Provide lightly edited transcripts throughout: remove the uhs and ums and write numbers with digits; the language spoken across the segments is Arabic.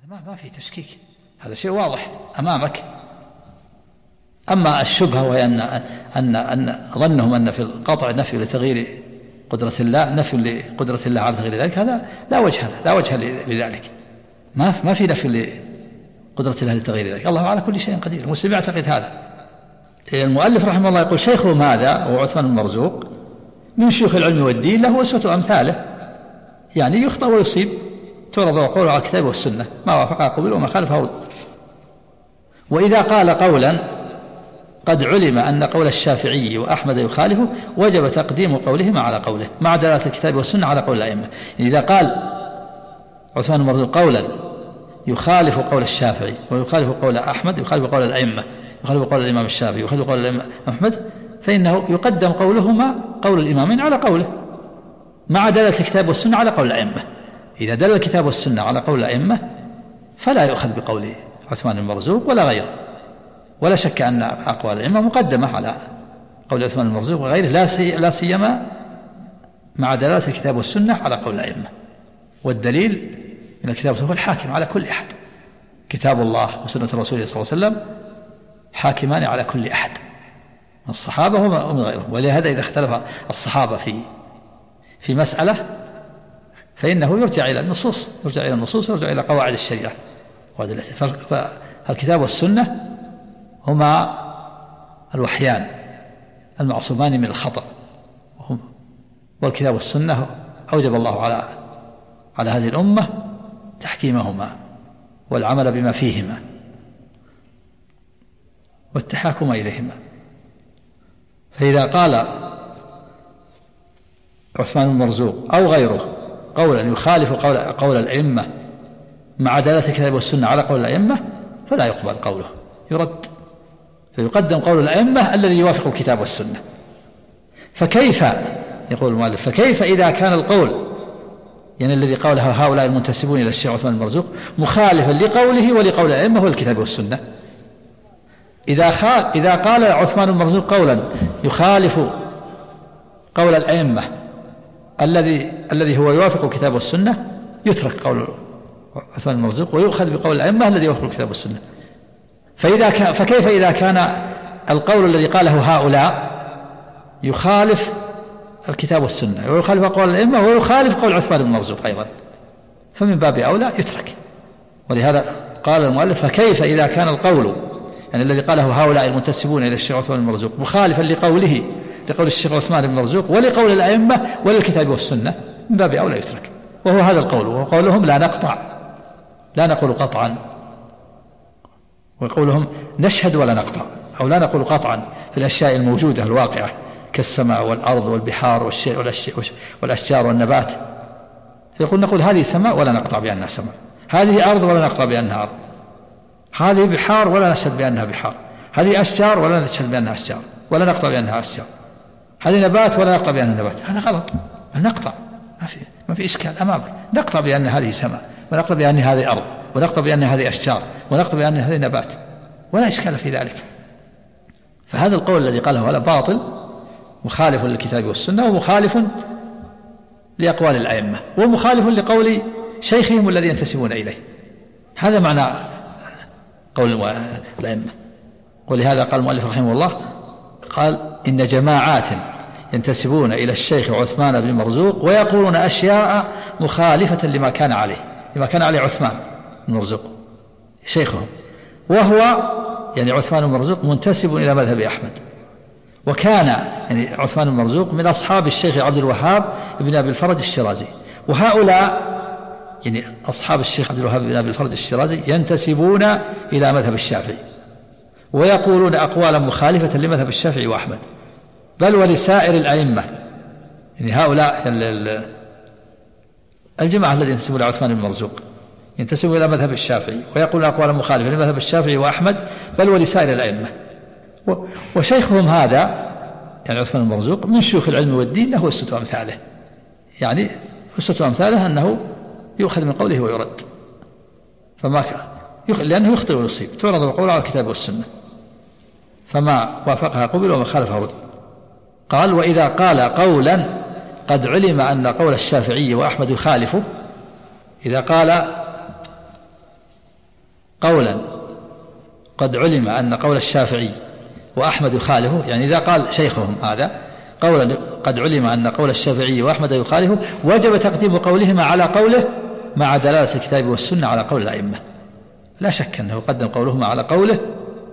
ما في تشكيك، هذا شيء واضح أمامك. أما الشبهة وهي أن ظنهم أن في القطع نفي لتغيير قدرة الله، نفي لقدرة الله على تغيير ذلك، هذا لا وجه لذلك. ما في نفي لقدرة الله لتغيير ذلك، الله على كل شيء قدير. المسلم يعتقد هذا. المؤلف رحمه الله يقول شيخهم هذا هو عثمان بن مرزوق من شيوخ العلم والدين، له أسوة أمثاله، يعني يخطأ ويصيب، تورد وقوله على الكتاب والسنة، ما وافقها قبل وما خالفه رد. وإذا قال قولا قد علم أن قول الشافعي وأحمد يخالفه وجب تقديم قولهما على قوله مع دلالة الكتاب والسنة على قول الأئمة. إذا قال عثمان بن مرزوق قولا يخالف قول الشافعي ويخالف قول أحمد، يخالف قول الأئمة، يخالف قول الإمام الشافعي، يخالف قول الإمام أحمد، فإنه يقدم قولهما قول الإمامين على قوله مع دلالة الكتاب والسنة على قول الأئمة. إذا دل الكتاب والسنة على قول الأئمة فلا يؤخذ بقول عثمان بن مرزوق ولا غيره، ولا شك أن أقوال الأئمة مقدمة على قول عثمان بن مرزوق وغيره، لا سيما مع دلالة الكتاب والسنة على قول الأئمة. والدليل من الكتاب والسنة هو الحاكم على كل أحد، كتاب الله وسنة رسوله صلى الله عليه وسلم حاكمان على كل أحد من الصحابة ومن غيرهم. ولهذا إذا اختلف الصحابة في مسألة فإنه يرجع إلى النصوص، ويرجع إلى قواعد الشريعة. فالكتاب والسنة هما الوحيان المعصومان من الخطأ، والكتاب والسنة أوجب الله على هذه الأمة تحكيمهما والعمل بما فيهما والتحاكم إليهما. فإذا قال عثمان بن مرزوق أو غيره قولا يخالف قول الأئمة مع دلالة الكتاب والسنة على قول الأئمة فلا يقبل قوله، يرد، فيقدم قول الأئمة الذي يوافق الكتاب والسنة. فكيف، يقول المؤلف، فكيف إذا كان القول يعني الذي قاله هؤلاء المنتسبون إلى الشيخ عثمان بن مرزوق مخالفا لقوله ولقول الأئمة والكتاب والسنة؟ إذا قال عثمان بن مرزوق قولا يخالف قول الأئمة الذي هو يوافق الكتاب والسنة يترك قول عثمان بن مرزوق ويؤخذ بقول الأئمة الذي يوافق الكتاب والسنة. فكيف إذا كان القول الذي قاله هؤلاء يخالف الكتاب والسنة ويخالف قول الأئمة ويخالف قول عثمان بن مرزوق أيضا؟ فمن باب أولى يترك. ولهذا قال المؤلف فكيف إذا كان القول يعني الذي قاله هؤلاء المنتسبون إلى الشيخ عثمان بن مرزوق مخالفا لقول الشيخ عثمان بن مرزوق ولقول الأئمة وللكتاب والسنة، من باب أولى يترك. وهو هذا القول، وهو قولهم لا نقول قطعا، وقولهم نشهد ولا نقطع، أو لا نقول قطعا في الأشياء الموجودة الواقعة كالسماء والأرض والبحار والأشجار والنبات، نقول هذه سماء ولا نقطع بأنها سماء، هذه أرض ولا نقطع بأنها أرض، هذه بحار ولا نشهد بأنها بحار، هذه أشجار ولا نشهد بأنها أشجار ولا نقطع بأنها أشجار، هذه نبات ولا نقطع بأنها نبات. هذا غلط، نقطع، ما في إشكال أمامك، نقطع بأن هذه سماء ونقطع بأن هذه أرض ونقطع بأن هذه أشجار ونقطع بأن هذه نبات، ولا إشكال في ذلك. فهذا القول الذي قاله هذا باطل، مخالف للكتاب والسنة، ومخالف لأقوال الأئمة، ومخالف لقول شيخهم الذي ينتسبون إليه. هذا معنى قول الأئمة. ولهذا قال المؤلف رحمه الله قال إن جماعات ينتسبون إلى الشيخ عثمان بن مرزوق ويقولون أشياء مخالفة لما كان عليه عثمان بن مرزوق شيخهم، وهو يعني عثمان بن مرزوق منتسب إلى مذهب أحمد، وكان يعني عثمان بن مرزوق من أصحاب الشيخ عبد الوهاب بن أبي الفرج الشيرازي. وهؤلاء يعني أصحاب الشيخ عبد الوهاب بن أبي الفرج الشيرازي ينتسبون إلى مذهب الشافعي ويقولون أقوالا مخالفة لمذهب الشافعي وأحمد، بل ولسائر الأئمة. يعني هؤلاء الجماعة الذين ينتسبون إلى عثمان بن مرزوق ينتسبون إلى مذهب الشافعي ويقولون أقوالا مخالفة لمذهب الشافعي وأحمد، بل ولسائر الأئمة. وشيخهم هذا يعني عثمان بن مرزوق من شيوخ العلم والدين، له أسوة أمثاله، يعني أسوة أمثاله أنه يؤخذ من قوله ويرد، لأنه يخطئ ويصيب، تعرض القول على الكتاب والسنة، فما وافقها قبل وما خالفها رد. قال وإذا قال قولا قد علم أن قول الشافعي وأحمد يخالفه، إذا قال قولا قد علم أن قول الشافعي وأحمد يخالفه، يعني إذا قال شيخهم هذا قولا قد علم أن قول الشافعي وأحمد يخالفه وجب تقديم قولهما على قوله مع دلالة الكتاب والسنة على قول الأئمة. لا شك أنه قدم قولهما على قوله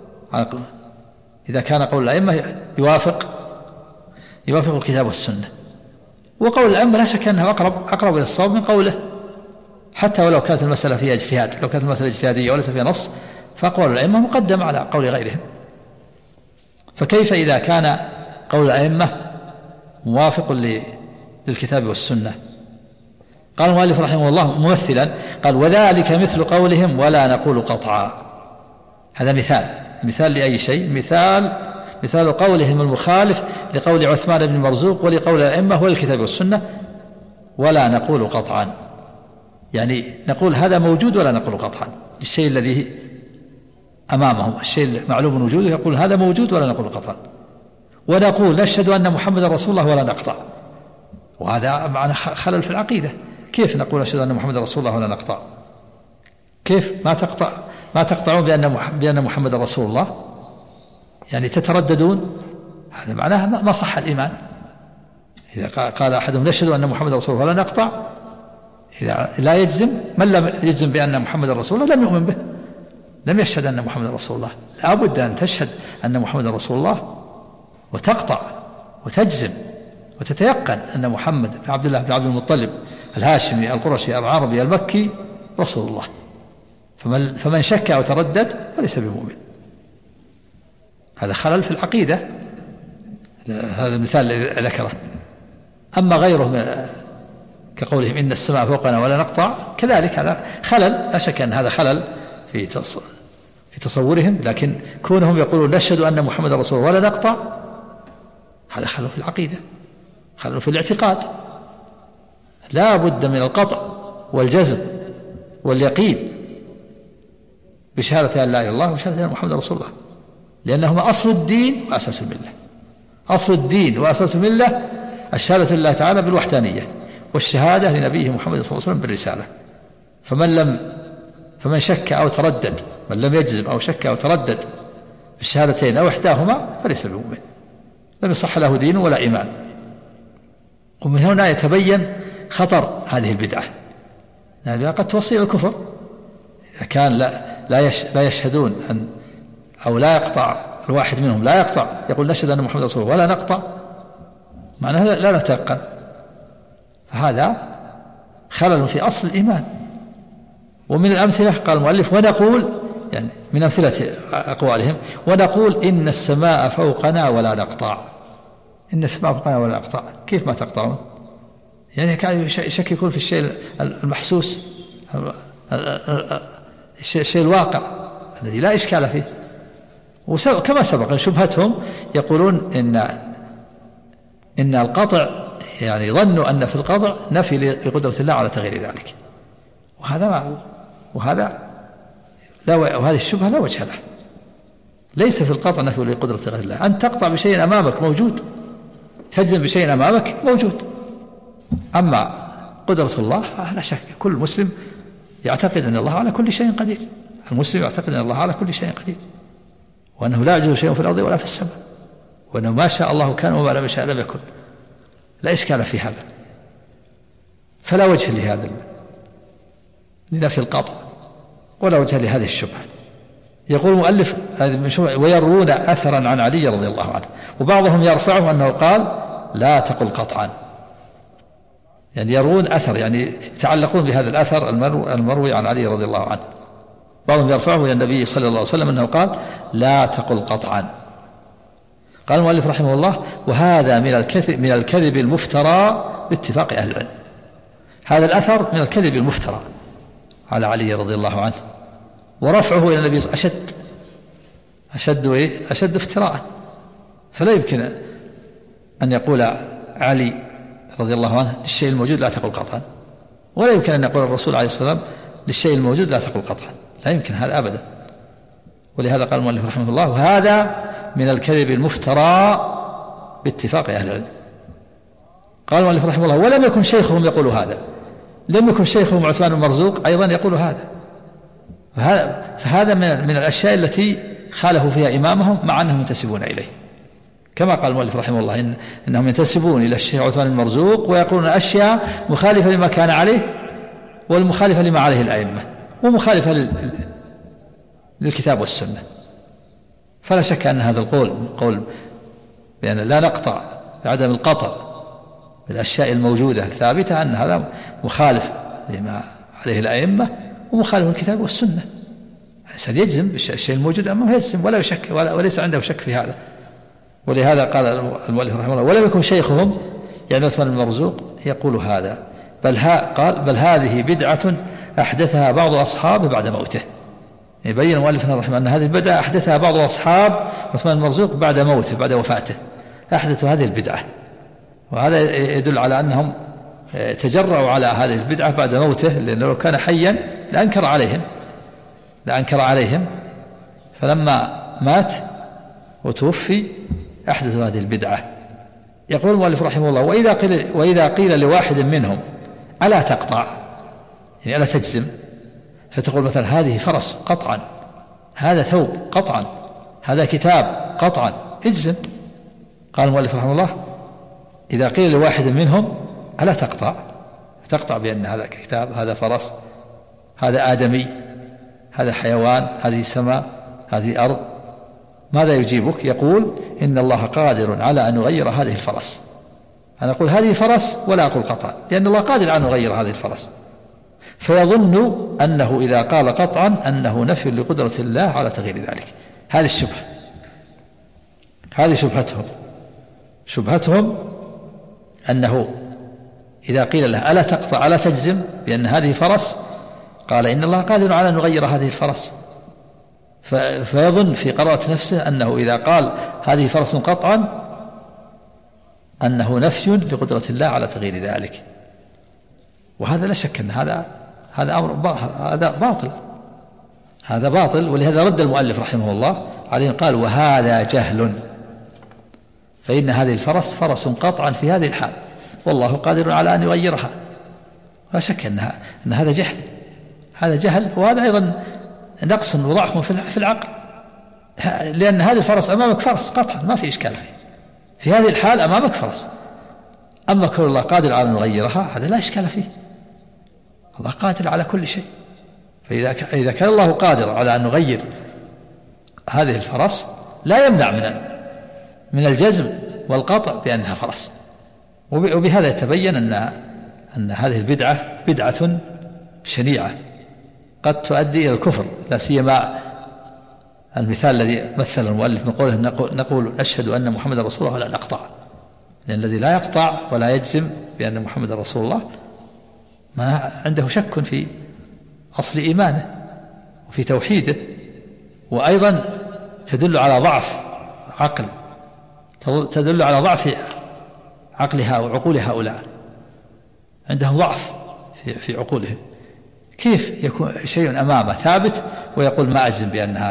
إذا كان قول الأئمة يوافق الكتاب والسنة، وقول الأئمة لا شك أنه أقرب إلى الصواب من قوله، حتى ولو كانت المسألة فيها اجتهاد، لو كانت المسألة اجتهادية وليس فيها نص فقول الأئمة مقدم على قول غيرهم. فكيف إذا كان قول الأئمة موافق للكتاب والسنة؟ قال المؤلف رحمه الله ممثلا، قال وذلك مثل قولهم ولا نقول قطعا. هذا مثال لأي شيء؟ مثال قولهم المخالف لقول عثمان بن مرزوق ولقول الأئمة وللكتاب والسنة ولا نقول قطعا، يعني نقول هذا موجود ولا نقول قطعا للشيء الذي أمامهم، الشيء معلوم وجوده يقول هذا موجود ولا نقول قطعا. ونقول نشهد أن محمد رسول الله ولا نقطع، وهذا معنى خلل في العقيدة. كيف نقول نشهد أن محمد رسول الله ولا نقطع؟ كيف ما تقطعون بأن محمد رسول الله؟ يعني تترددون، هذا معناه ما صح الإيمان. إذا قال أحدهم نشهد أن محمد رسول الله ولا نقطع، إذا لا يجزم، من لم يجزم بأن محمد رسول الله لم يؤمن به، لم يشهد أن محمد رسول الله. لا بد أن تشهد أن محمد رسول الله وتقطع وتجزم وتتيقن أن محمد بن عبد الله بن عبد المطلب الهاشمي القرشي العربي المكي رسول الله. فمن شك أو تردد فليس بمؤمن. هذا خلل في العقيدة، هذا المثال الذي ذكره. أما غيره كقولهم إن السماء فوقنا ولا نقطع، كذلك هذا خلل، لا شك أن هذا خلل في تصورهم، لكن كونهم يقولون نشهد أن محمد رسول الله ولا نقطع، هذا خلل في العقيدة، خلل في الاعتقاد. لا بد من القطع والجزم واليقين بشهادة أن لا إله إلا الله وشهادة أن محمد رسول الله، لأنهما أصل الدين وأساس الملة. أصل الدين وأساس الملة الشهادة لله تعالى بالوحدانية، والشهادة لنبيه محمد صلى الله عليه وسلم بالرسالة. فمن شك أو تردد، من لم يجزم أو شك أو تردد بالشهادتين أو إحداهما فليس بمؤمن، لم يصح له دين ولا إيمان. ومن هنا يتبين خطر هذه البدعة، لأنها قد توصل إلى الكفر. إذا كان لا يشهدون أن أو لا يقطع، الواحد منهم لا يقطع، يقول نشهد أن محمد رسول الله ولا نقطع، معناه لا نتيقن، فهذا خلل في أصل الإيمان. ومن الأمثلة قال المؤلف ونقول، يعني من أمثلة أقوالهم ونقول إن السماء فوقنا ولا نقطع. إن السماء فوقنا ولا نقطع، كيف ما تقطعون؟ يعني كانوا يشككون في الشيء المحسوس، الشيء الواقع الذي لا إشكال فيه. وكما سبق شبهتهم يقولون إن القطع، يعني ظنوا أن في القطع نفي لقدرة الله على تغيير ذلك، وهذه الشبهة لا وجه لها. ليس في القطع نفي لقدرة غير الله. أن تقطع بشيء أمامك موجود، تجزم بشيء أمامك موجود. أما قدرة الله فلا شك كل مسلم يعتقد أن الله على كل شيء قدير. المسلم يعتقد أن الله على كل شيء قدير، وأنه لا يعجزه شيء في الأرض ولا في السماء، وأنه ما شاء الله كان وما لم يشاء لم يكن. لا إشكال في هذا، فلا وجه لهذا لنفي القطع، ولا وجه لهذه الشبهة. يقول المؤلف ويروون أثرا عن علي رضي الله عنه، وبعضهم يرفعه أنه قال لا تقل قطعا، يعني يروون أثر، يعني يتعلقون بهذا الأثر المروي عن علي رضي الله عنه. بعضهم يرفعه إلى النبي صلى الله عليه وسلم أنه قال لا تقل قطعا. قال المؤلف رحمه الله وهذا من الكذب المفترى باتفاق أهل العلم. هذا الأثر من الكذب المفترى على علي رضي الله عنه، ورفعه إلى النبي أشد افتراء. فلا يمكن أن يقول علي رضي الله عنه للشيء الموجود لا تقل قطعا، ولا يمكن أن يقول الرسول عليه الصلاة والسلام للشيء الموجود لا تقل قطعا، لا يمكن هذا أبدا. ولهذا قال المؤلف رحمه الله وهذا من الكذب المفترى باتفاق أهل العلم. قال المؤلف رحمه الله ولم يكن شيخهم يقول هذا، لم يكن شيخهم عثمان بن مرزوق أيضا يقول هذا. فهذا من الأشياء التي خالفوا فيها إمامهم مع أنهم ينتسبون إليه، كما قال المؤلف رحمه الله إنهم ينتسبون إلى الشيخ عثمان المرزوق ويقولون أشياء مخالفة لما كان عليه والمخالفة لما عليه الأئمة ومخالفة للكتاب والسنة. فلا شك أن هذا القول بأن لا نقطع بعدم القطع بالأشياء الموجودة الثابتة أن هذا مخالف لما عليه الأئمة ومخالف الكتاب والسنة. الإنسان يجزم بالشيء الموجود أمامه، يجزم ولا يشك وليس عنده شك في هذا. ولهذا قال المؤلف رحمه الله ولم يكن شيخهم يعني عثمان المرزوق يقول هذا، بل هذه بدعة أحدثها بعض أصحابه بعد موته. يبين المؤلف رحمه الله أن هذه البدعة أحدثها بعض أصحاب عثمان المرزوق بعد موته، بعد وفاته أحدثوا هذه البدعة. وهذا يدل على أنهم تجرعوا على هذه البدعة بعد موته، لأنه لو كان حيا لأنكر عليهم فلما مات وتوفي أحدثوا هذه البدعة. يقول المؤلف رحمه الله وإذا قيل لواحد منهم ألا تقطع، يعني ألا تجزم، فتقول مثلا هذه فرس قطعا، هذا ثوب قطعا، هذا كتاب قطعا، اجزم. قال المؤلف رحمه الله إذا قيل لواحد منهم ألا تقطع بأن هذا كتاب، هذا فرس، هذا آدمي، هذا حيوان، هذه سماء، هذه أرض، ماذا يجيبك؟ يقول إن الله قادر على أن يغير هذه الفرس. أنا أقول هذه فرس ولا أقول قطعا، لأن الله قادر على أن يغير هذه الفرس. فيظن أنه إذا قال قطعا أنه نفي لقدرة الله على تغيير ذلك. هذه الشبهة، هذه شبهتهم أنه إذا قيل له ألا تقطع ألا تجزم بأن هذه فرس، قال إن الله قادر على أن يغير هذه الفرس، فيظن في قراءة نفسه أنه إذا قال هذه فرس قطعا أنه نفي لقدرة الله على تغيير ذلك. وهذا لا شك أن هذا أمر هذا باطل. ولهذا رد المؤلف رحمه الله عليه قال وهذا جهل، فإن هذه الفرس فرس قطعا في هذه الحال والله قادر على أن يغيرها. لا شك أن هذا جهل، وهذا أيضا نقص وضعف في العقل، لأن هذه الفرس أمامك فرس قطعا ما في إشكال فيه، في هذه الحال أمامك فرس. أما كون الله قادر على أن يغيرها هذا لا إشكال فيه، الله قادر على كل شيء. فإذا كان الله قادر على أن يغير هذه الفرس لا يمنع من الجزم والقطع بأنها فرس. وبهذا يتبين أن هذه البدعة بدعة شنيعة قد تؤدي إلى الكفر، لا سيما المثال الذي مثل المؤلف من قوله نقول أشهد أن محمد رسول الله ولا نقطع، لأن الذي لا يقطع ولا يجزم بأن محمد رسول الله ما عنده شك في أصل إيمانه وفي توحيده، وأيضا تدل على ضعف عقلها وعقول هؤلاء، عندهم ضعف في عقولهم. كيف يكون شيء أمامه ثابت ويقول ما أجزم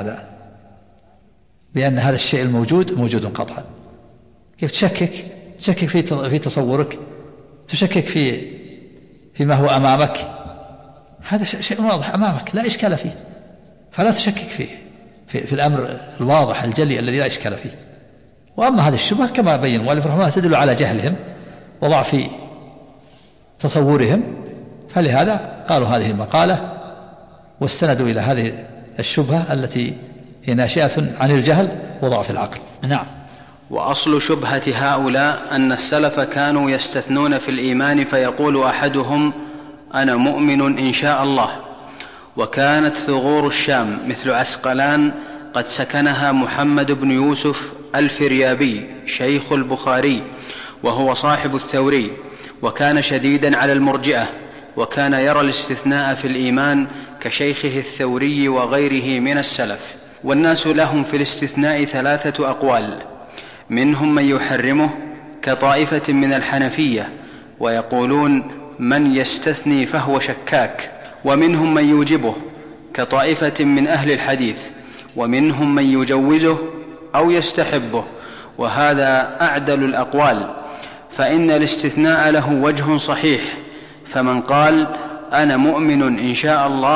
بأن هذا الشيء الموجود موجود قطعا؟ كيف تشكك في تصورك، تشكك فيما هو أمامك؟ هذا شيء واضح أمامك لا إشكال فيه، فلا تشكك في الأمر الواضح الجلي الذي لا إشكال فيه. وأما هذه الشبهة كما بين المؤلف رحمه الله تدل على جهلهم وضعف تصورهم، فلهذا قالوا هذه المقالة واستندوا إلى هذه الشبهة التي هي ناشئة عن الجهل وضعف العقل. نعم. وأصل شبهة هؤلاء أن السلف كانوا يستثنون في الإيمان فيقول أحدهم أنا مؤمن إن شاء الله. وكانت ثغور الشام مثل عسقلان قد سكنها محمد بن يوسف الفريابي شيخ البخاري، وهو صاحب الثوري، وكان شديدا على المرجئة، وكان يرى الاستثناء في الإيمان كشيخه الثوري وغيره من السلف. والناس لهم في الاستثناء 3 أقوال، منهم من يحرمه كطائفة من الحنفية ويقولون من يستثني فهو شكاك، ومنهم من يوجبه كطائفة من أهل الحديث، ومنهم من يجوزه أو يستحبه، وهذا أعدل الأقوال، فإن الاستثناء له وجه صحيح. فمن قال أنا مؤمن إن شاء الله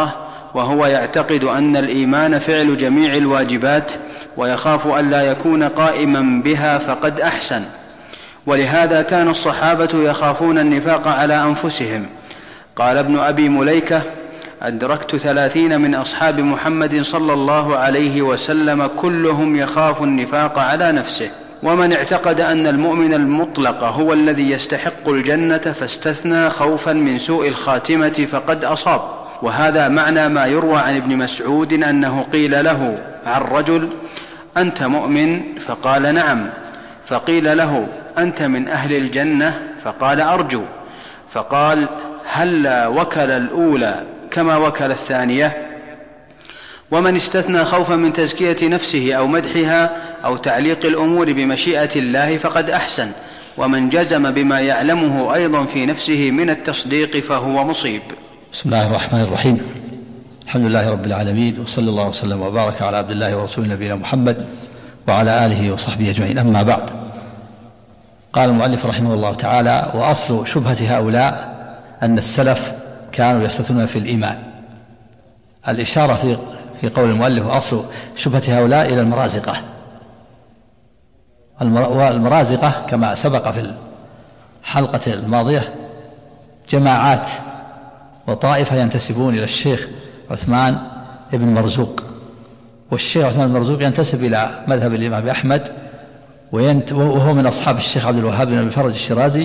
وهو يعتقد أن الإيمان فعل جميع الواجبات ويخاف ألا يكون قائما بها فقد أحسن، ولهذا كان الصحابة يخافون النفاق على أنفسهم. قال ابن أبي مليكة: أدركت 30 من أصحاب محمد صلى الله عليه وسلم كلهم يخاف النفاق على نفسه. ومن اعتقد أن المؤمن المطلق هو الذي يستحق الجنة فاستثنى خوفا من سوء الخاتمة فقد أصاب. وهذا معنى ما يروى عن ابن مسعود أنه قيل له عن رجل: أنت مؤمن؟ فقال: نعم. فقيل له: أنت من أهل الجنة؟ فقال: أرجو. فقال: هلا وكل الأولى كما وكل الثانية. ومن استثنى خوفا من تزكية نفسه أو مدحها أو تعليق الأمور بمشيئة الله فقد أحسن. ومن جزم بما يعلمه أيضا في نفسه من التصديق فهو مصيب. بسم الله الرحمن الرحيم. الحمد لله رب العالمين، وصلى الله وسلم وبارك على عبد الله ورسوله نبينا محمد وعلى آله وصحبه أجمعين. أما بعد، قال المؤلف رحمه الله تعالى: وأصل شبهة هؤلاء أن السلف كانوا يستثنون في الإيمان. الإشارة في قول المؤلف وأصل شبهة هؤلاء إلى المرازقة. والمرازقة كما سبق في الحلقة الماضية جماعات وطائفة ينتسبون إلى الشيخ عثمان بن مرزوق، والشيخ عثمان بن مرزوق ينتسب إلى مذهب الإمام أحمد، وهو من أصحاب الشيخ عبد الوهاب بن أبي الفرج الشيرازي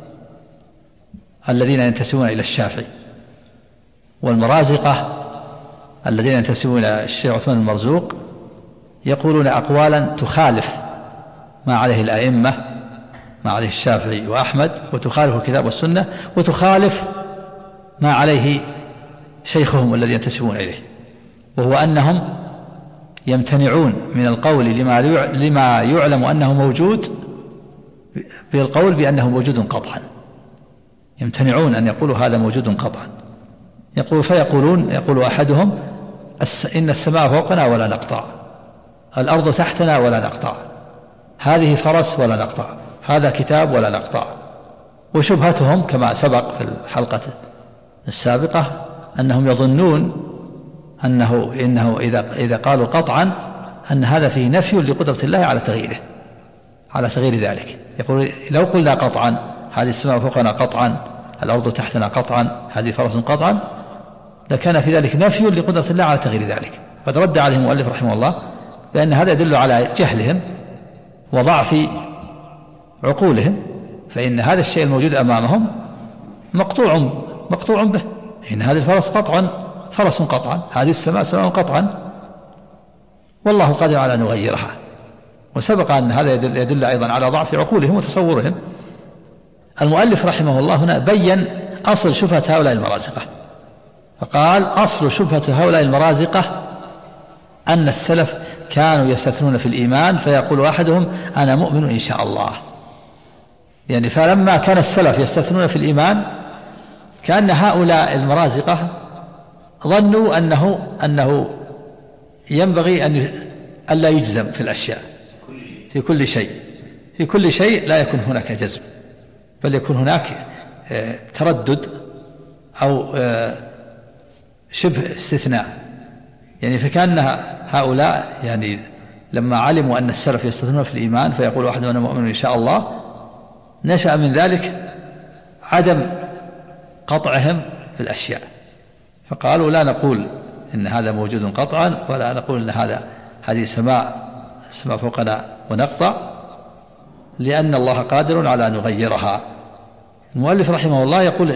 الذين ينتسبون إلى الشافعي. والمرازقة الذين ينتسبون إلى الشيخ عثمان المرزوق يقولون أقوالا تخالف ما عليه الأئمة، ما عليه الشافعي وأحمد، وتخالف الكتاب والسنة، وتخالف ما عليه شيخهم الذي ينتسبون إليه، وهو أنهم يمتنعون من القول لما يعلم أنه موجود بالقول بأنه موجود قطعا. يمتنعون أن يقولوا هذا موجود قطعا. يقول أحدهم: إن السماء فوقنا ولا نقطع، الأرض تحتنا ولا نقطع، هذه فرس ولا نقطع، هذا كتاب ولا نقطع. وشبهتهم كما سبق في الحلقة السابقة أنهم يظنون إنه إذا قالوا قطعا أن هذا فيه نفي لقدرة الله على تغيير ذلك. يقول: لو قلنا قطعا هذه السماء فوقنا قطعا، الأرض تحتنا قطعا، هذه فرس قطعا، لكان في ذلك نفي لقدرة الله على تغيير ذلك. قد رد عليهم المؤلف رحمه الله بأن هذا يدل على جهلهم وضعف عقولهم، فإن هذا الشيء الموجود أمامهم مقطوع به. إن هذه الفرس قطعا فرس قطعا، هذه السماء سماء قطعا، والله قادر على أن يغيرها. وسبق أن هذا يدل أيضا على ضعف عقولهم وتصورهم. المؤلف رحمه الله هنا بين أصل شبهة هؤلاء المرازقة، فقال: أصل شبهة هؤلاء المرازقة أن السلف كانوا يستثنون في الإيمان فيقول أحدهم: أنا مؤمن إن شاء الله. يعني فلما كان السلف يستثنون في الإيمان كأن هؤلاء المرازقة ظنوا أنه ينبغي أن لا يجزم في الأشياء، في كل شيء لا يكون هناك جزم، بل يكون هناك تردد أو شبه استثناء. يعني فكان هؤلاء يعني لما علموا أن السلف يستثنون في الإيمان فيقول أحدهم: أنا مؤمن إن شاء الله، نشأ من ذلك عدم قطعهم في الأشياء، فقالوا: لا نقول إن هذا موجود قطعا، ولا نقول إن هذه السماء فوقنا ونقطع، لأن الله قادر على أن يغيرها. المؤلف رحمه الله يقول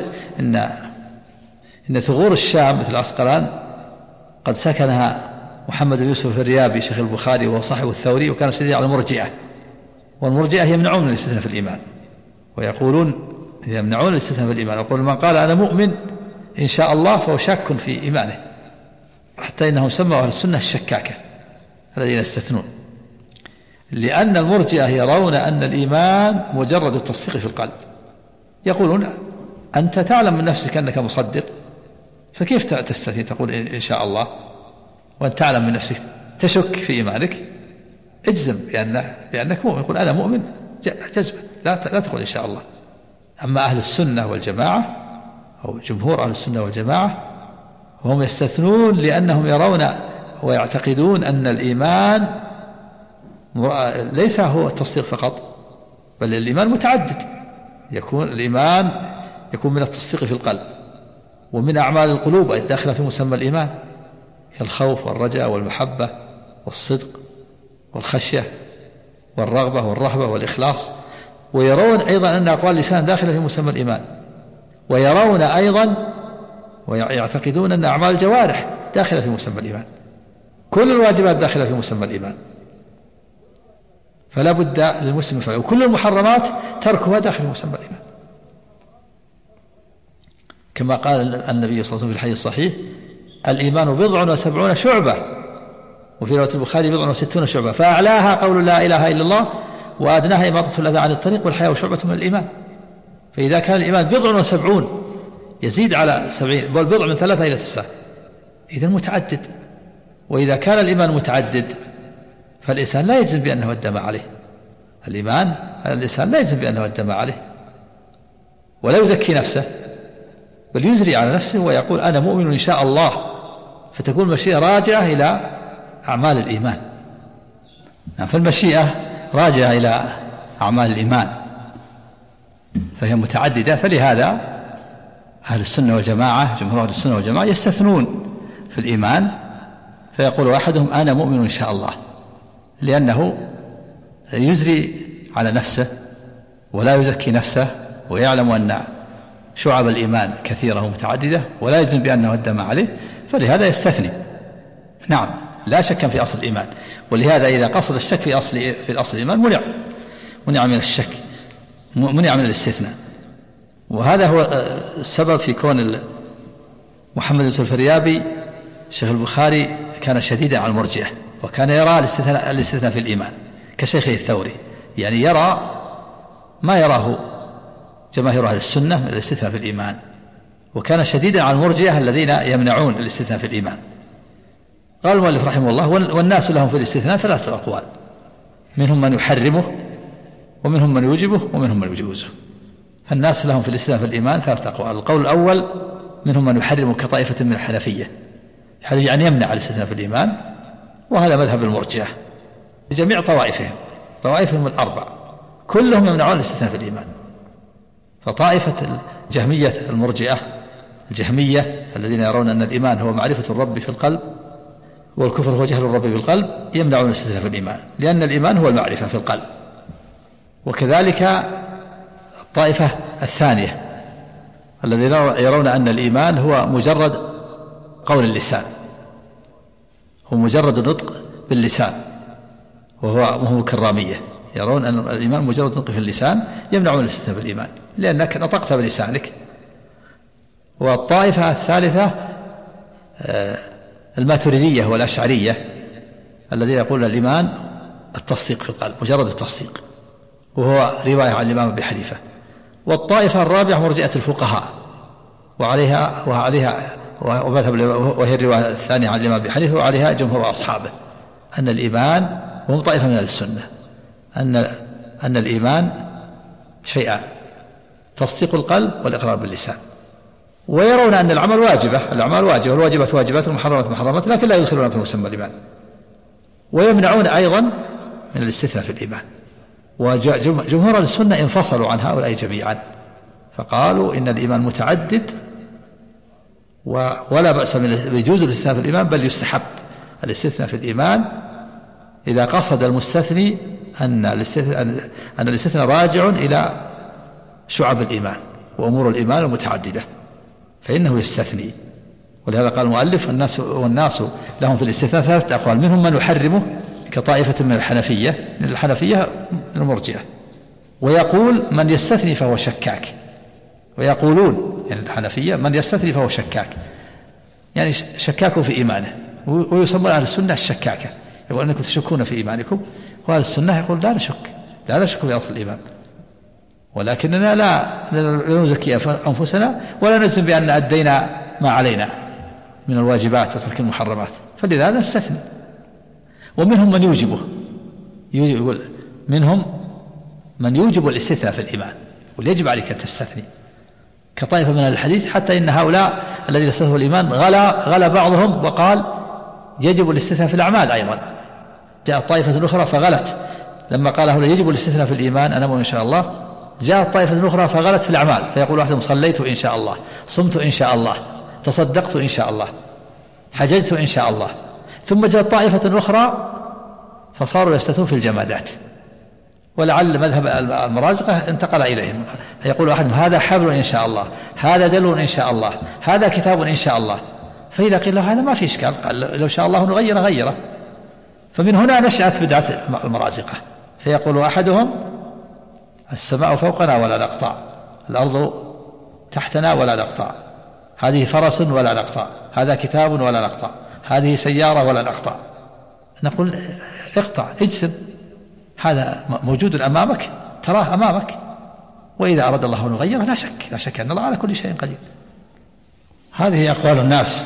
إن ثغور الشام مثل عسقلان قد سكنها محمد بن يوسف الريابي شيخ البخاري وهو صاحب الثوري، وكان شديد على المرجئة. والمرجئة يمنعون الاستثناء في الإيمان، ويقولون يمنعون الاستثناء في الإيمان، ويقول: من قال أنا مؤمن إن شاء الله فهو شاك في إيمانه، حتى إنهم سموا أهل السنة الشكاكة الذين يستثنون، لأن المرجئة يرون أن الإيمان مجرد التصديق في القلب. يقولون: أنت تعلم من نفسك أنك مصدق، فكيف تستثني تقول إن شاء الله وأنت تعلم من نفسك تشك في إيمانك؟ اجزم بأنك مؤمن. يقول: أنا مؤمن جزم، لا تقول إن شاء الله. أما أهل السنة والجماعة أو جمهور أهل السنة والجماعة وهم يستثنون لأنهم يرون ويعتقدون أن الإيمان ليس هو التصديق فقط، بل الإيمان متعدد. الإيمان يكون من التصديق في القلب ومن أعمال القلوب الداخلة في مسمى الإيمان كالخوف والرجاء والمحبة والصدق والخشية والرغبة والرهبة والإخلاص. ويرون أيضا أن أقوال اللسان داخلة في مسمى الإيمان، ويرون أيضا ويعتقدون أن أعمال الجوارح داخلة في مسمى الإيمان. كل الواجبات داخلة في مسمى الإيمان، فلا بد للمسلم يفعل. وكل المحرمات تركها داخل مسمى الإيمان، كما قال النبي صلى الله عليه وسلم في الحديث الصحيح: الإيمان 70 شعبة، وفي رواية البخاري 60 شعبة، فأعلاها قول لا إله إلا الله، وأدناها إماطة الأذى عن الطريق، والحياء شعبة من الإيمان. فإذا كان الإيمان 70 يزيد على 70، بل بضع من 3 إلى 9، إذا متعدد. وإذا كان الإيمان متعدد فالإنسان لا يجزم بأنه أدى ما عليه. الإنسان لا يجزم بأنه أدى ما عليه، ولا يزكي نفسه، بل يزري على نفسه ويقول أنا مؤمن إن شاء الله، فتكون المشيئة راجعة إلى أعمال الإيمان. فالمشيئة راجعة إلى أعمال الإيمان، فهي متعددة. فلهذا أهل السنة والجماعة، جمهور أهل السنة والجماعة، يستثنون في الإيمان، فيقول أحدهم أنا مؤمن إن شاء الله، لأنه يزري على نفسه ولا يزكي نفسه، ويعلم أن شعب الإيمان كثيرة ومتعددة، ولا يجزم بأنه أدى ما عليه، فلهذا يستثني. نعم، لا شك في أصل الإيمان، ولهذا إذا قصد الشك في أصل الإيمان منع من الشك، منع من الاستثناء. وهذا هو السبب في كون محمد بن يوسف الفريابي شيخ البخاري كان شديدا على المرجئة، وكان يرى الاستثناء في الإيمان كشيخه الثوري، يعني يرى ما يراه جماهير أهل السنة من الاستثناء في الإيمان، وكان شديدا على المرجئة الذين يمنعون الاستثناء في الإيمان. قال المؤلف رحمه الله: والناس لهم في الاستثناء 3 أقوال، منهم من يحرمه، ومنهم من يوجبه، ومنهم من يجوزه. فالناس لهم في الاستثناء في الإيمان 3 أقوال. القول الأول: منهم من يحرمه كطائفة من الحنفية، يعني يمنع الاستثناء في الإيمان، وهذا مذهب المرجئة بجميع طوائفهم 4 كلهم يمنعون الاستثناء في الإيمان. فطائفة الجهمية المرجئة، الجهمية الذين يرون أن الإيمان هو معرفة الرب في القلب، والكفر هو جهل الرب بالقلب، يمنعون الاستثناء في الإيمان، لأن الإيمان هو المعرفة في القلب. وكذلك الطائفة الثانية الذين يرون أن الإيمان هو مجرد قول اللسان، هو مجرد نطق باللسان، وهو الكرامية، يرون أن الإيمان مجرد نطق في اللسان، يمنعون الاستثناء في الإيمان لأنك نطقت بلسانك. والطائفة الثالثة الماتريدية والأشعرية الذين يقولون الإيمان التصديق في القلب، مجرد التصديق، وهو رواية عن الإمام أبي حنيفة. والطائفة الرابعة مرجئة الفقهاء، وهي الرواية الثانية عن الإمام أبي حنيفة، وعليها جمهور أصحابه، أن الإيمان، وهم طائفة من السنة، أن الإيمان شيئان: تصديق القلب والإقرار باللسان. ويرون أن الأعمال واجبة، والواجبات واجبات، والمحرمات محرمات، لكن لا يدخلون في مسمى الإيمان. ويمنعون أيضا من الاستثناء في الإيمان. وجمهور السنة انفصلوا عن هؤلاء جميعا، فقالوا إن الإيمان متعدد، ولا بأس يجوز الاستثناء في الإيمان، بل يستحب الاستثناء في الإيمان إذا قصد المستثني أن الاستثناء راجع إلى شعب الإيمان وأمور الإيمان المتعددة، فإنه يستثني. ولهذا قال المؤلف: والناس لهم في الاستثناء 3 أقوال، منهم من يحرمه كطائفة من الحنفية، من الحنفية المرجئة، ويقول من يستثني فهو شكاك. ويقولون يعني الحنفية من يستثني فهو شكاك، يعني شكاك في إيمانه، ويسمون أهل السنة الشكاكة، يقول أنكم تشكون في إيمانكم، وأهل السنة يقول لا نشك في أصل الإيمان، ولكننا لا نزكي أنفسنا، ولا نجزم بأن أدينا ما علينا من الواجبات وترك المحرمات، فلذا نستثني. ومنهم من يوجبه، يقول منهم من يوجب الاستثناء في الإيمان، ويجب عليك أن تستثني، كطائفة من الحديث، حتى إن هؤلاء الذي يستثنى الإيمان غلا بعضهم وقال يجب الاستثناء في الأعمال أيضا. جاءت طائفة أخرى فغلت لما قال هؤلاء يجب الاستثناء في الإيمان أنا مؤمن إن شاء الله، جاءت طائفة أخرى فغلت في الأعمال، فيقول أحدهم صليت إن شاء الله، صمت إن شاء الله، تصدقت إن شاء الله، حججت إن شاء الله. ثم جاءت طائفة أخرى فصاروا يستثنون في الجمادات، ولعل مذهب المرازقة انتقل إليهم، يقول أحدهم هذا حبل إن شاء الله، هذا دلو إن شاء الله، هذا كتاب إن شاء الله. فإذا قيل له هذا ما في إشكال، قال لو شاء الله نغيره. فمن هنا نشأت بدعة المرازقة، فيقول أحدهم السماء فوقنا ولا نقطع، الأرض تحتنا ولا نقطع، هذه فرس ولا نقطع، هذا كتاب ولا نقطع، هذه سيارة ولا نقطع. نقول اقطع اجسم، هذا موجود أمامك تراه أمامك، وإذا أراد الله أن يغيره لا شك أن الله على كل شيء قدير. هذه أقوال الناس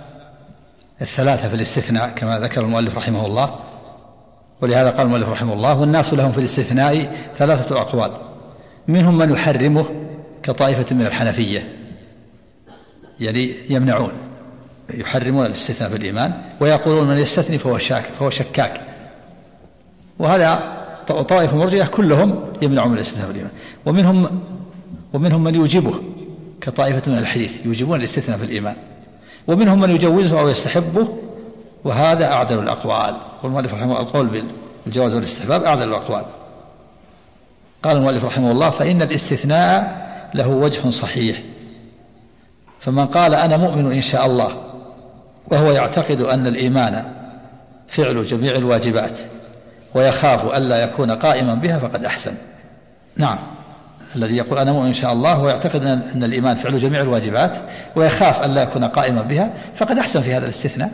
الثلاثة في الاستثناء كما ذكر المؤلف رحمه الله، ولهذا قال المؤلف رحمه الله والناس لهم في الاستثناء 3 أقوال، منهم من يحرمه كطائفة من الحنفية، يعني يمنعون يحرمون الاستثناء في الإيمان، ويقولون من يستثني فهو شكاك، وهذا طائفة مرجئة كلهم يمنعون من الاستثناء في الإيمان. ومنهم من يوجبه كطائفة من الحديث يوجبون الاستثناء في الإيمان، ومنهم من يجوزه أو يستحبه، وهذا أعدل الأقوال. والمؤلف رحمه الله القول بالجواز والاستحباب أعدل الأقوال. قال المؤلف رحمه الله فإن الاستثناء له وجه صحيح، فمن قال أنا مؤمن إن شاء الله وهو يعتقد أن الإيمان فعل جميع الواجبات ويخاف ألا يكون قائما بها فقد أحسن. نعم، الذي يقول أنا مؤمن إن شاء الله ويعتقد أن الإيمان فعل جميع الواجبات ويخاف ألا يكون قائما بها فقد أحسن في هذا الاستثناء،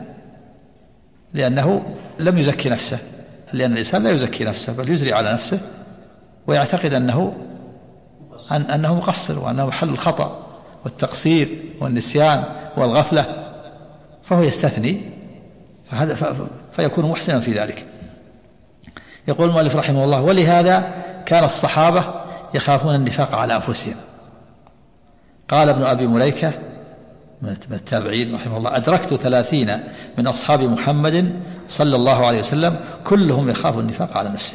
لأنه لم يزكي نفسه، لأن الإنسان لا يزكي نفسه بل يزري على نفسه ويعتقد أنه مقصر وأنه محل الخطأ والتقصير والنسيان والغفلة، فهو يستثني فيكون محسنا في ذلك. يقول المؤلف رحمه الله ولهذا كان الصحابة يخافون النفاق على أنفسهم. قال ابن أبي مليكة من التابعين رحمه الله أدركت 30 من أصحاب محمد صلى الله عليه وسلم كلهم يخاف النفاق على نفسه.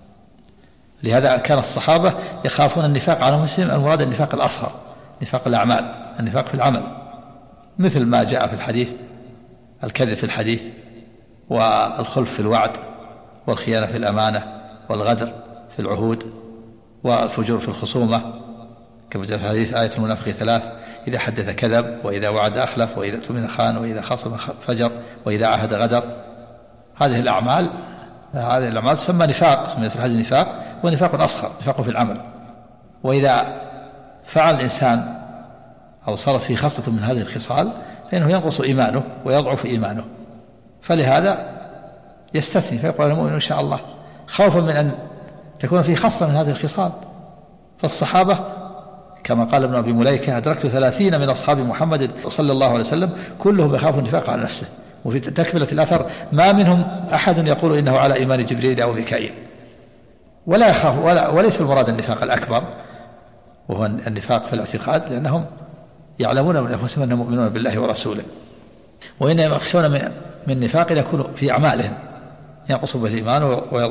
لهذا كان الصحابة يخافون النفاق على أنفسهم، المراد النفاق الأصغر، نفاق الأعمال، النفاق في العمل، مثل ما جاء في الحديث الكذب في الحديث والخلف في الوعد والخيانة في الأمانة والغدر في العهود والفجور في الخصومة، كما جاء في الحديث آية المنافق 3 إذا حدث كذب وإذا وعد أخلف وإذا اؤتمن خان وإذا خاصم فجر وإذا عهد غدر. هذه الأعمال تسمى نفاق، سمي في الحديث نفاق، ونفاق أصغر نفاق في العمل. وإذا فعل الإنسان أو صارت فيه خصلة من هذه الخصال فإنه ينقص إيمانه ويضعف إيمانه، فلهذا يستثني فيقول أنا مؤمن إن شاء الله خوفا من أن تكون فيه خصلة من هذه الخصال. فالصحابة كما قال ابن أبي مليكة أدركت 30 من أصحاب محمد صلى الله عليه وسلم كلهم يخاف النفاق على نفسه. وفي تكملة الأثر ما منهم أحد يقول إنه على إيمان جبريل أو ميكائيل، ولا يخاف وليس المراد النفاق الأكبر وهو النفاق في الاعتقاد، لأنهم يعلمون من أنفسهم أنهم مؤمنون بالله ورسوله، وإنما يخشون من النفاق يكون في أعمالهم ينقص به الإيمان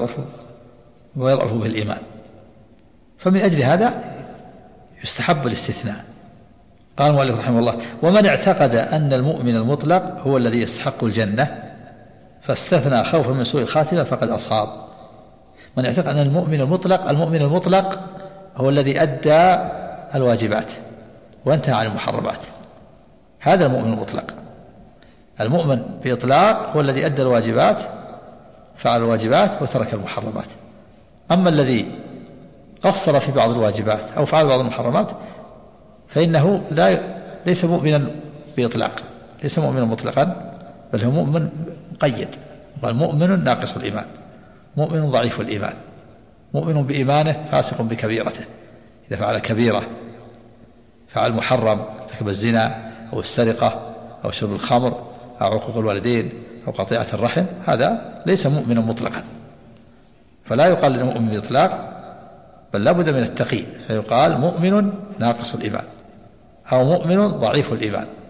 ويضعف به الإيمان. فمن أجل هذا يستحب الاستثناء. قال المؤلف رحمه الله ومن اعتقد أن المؤمن المطلق هو الذي يستحق الجنة فاستثنى خوفا من سوء الخاتمة فقد أصاب. من اعتقد أن المؤمن المطلق هو الذي أدى الواجبات وانتهى عن المحرمات، هذا المؤمن المطلق. المؤمن بإطلاق هو الذي أدى الواجبات، فعل الواجبات وترك المحرمات. أما الذي قصر في بعض الواجبات أو فعل بعض المحرمات فإنه ليس مؤمنا بإطلاق، ليس مؤمنا مطلقا، بل هو مؤمن مقيد. قال مؤمن ناقص الإيمان، مؤمن ضعيف الإيمان، مؤمن بإيمانه فاسق بكبيرته، إذا فعل كبيرة، فعل محرم، ارتكب الزنا أو السرقة أو شرب الخمر أو عقوق الوالدين أو قطيعة الرحم، هذا ليس مؤمنا مطلقا، فلا يقال له مؤمن بإطلاق، بل لا بد من التقييد، فيقال مؤمن ناقص الإيمان أو مؤمن ضعيف الإيمان.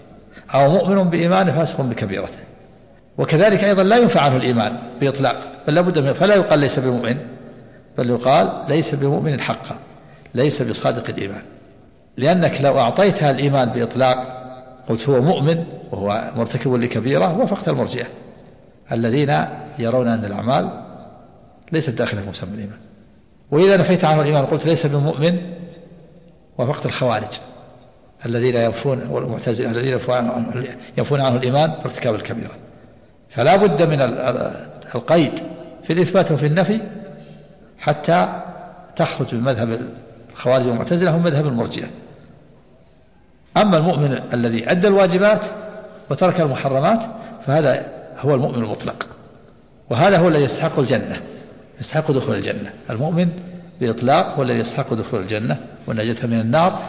أو مؤمن بإيمانه فاسق بكبيرته. وكذلك أيضا لا ينفع عنه الإيمان بإطلاق، بل لابد منه، فلا يقال ليس بمؤمن، بل يقال ليس بمؤمن حقا، ليس بصادق الإيمان. لأنك لو أعطيتها الإيمان بإطلاق قلت هو مؤمن وهو مرتكب لكبيرة وفقت المرجئة الذين يرون أن الأعمال ليست داخلة في مسمى الإيمان. وإذا نفيت عنه الإيمان قلت ليس بمؤمن وفقت الخوارج الذين ينفون، والمعتزلة الذين ينفون عنه الإيمان بارتكاب الكبيرة. فلا بد من القيد في الإثبات وفي النفي حتى تخرج من مذهب الخوارج والمعتزلة هم مذهب المرجئة. أما المؤمن الذي أدى الواجبات وترك المحرمات فهذا هو المؤمن المطلق، وهذا هو الذي يستحق الجنة، يستحق دخول الجنة. المؤمن بإطلاق هو الذي يستحق دخول الجنة والنجاة من النار.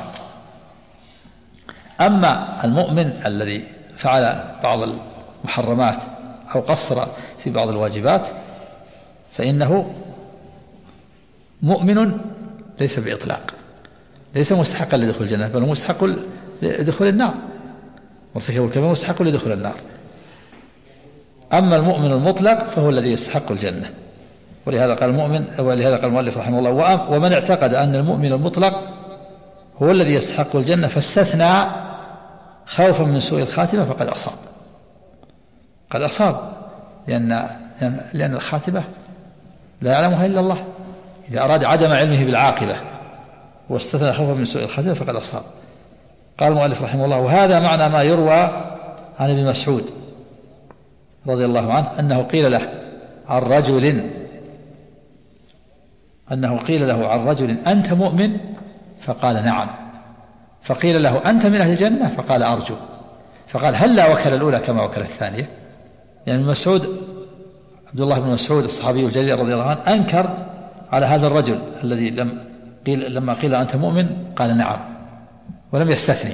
أما المؤمن الذي فعل بعض المحرمات أو قصر في بعض الواجبات فإنه مؤمن ليس بإطلاق، ليس مستحقا لدخول الجنة، بل مستحق لدخول النار، مرتكب الكبيرة مستحق لدخول النار. أما المؤمن المطلق فهو الذي يستحق الجنة. ولهذا قال المؤلف رحمه الله: ومن اعتقد أن المؤمن المطلق هو الذي يستحق الجنة فاستثنى خوفا من سوء الخاتمة فقد أصاب. قد أصاب لأن الخاتمة لا يعلمها إلا الله. إذا أراد عدم علمه بالعاقبة واستثنى خوفا من سوء الخاتمة فقد أصاب. قال المؤلف رحمه الله: وهذا معنى ما يروى عن ابن مسعود رضي الله عنه أنه قيل له عن رجل أنت مؤمن؟ فقال نعم. فقيل له أنت من أهل الجنة؟ فقال أرجو. فقال هلا وكل الأولى كما وكل الثانية. يعني عبد الله بن مسعود الصحابي الجليل رضي الله عنه أنكر على هذا الرجل الذي لما قيل أنت مؤمن قال نعم ولم يستثني،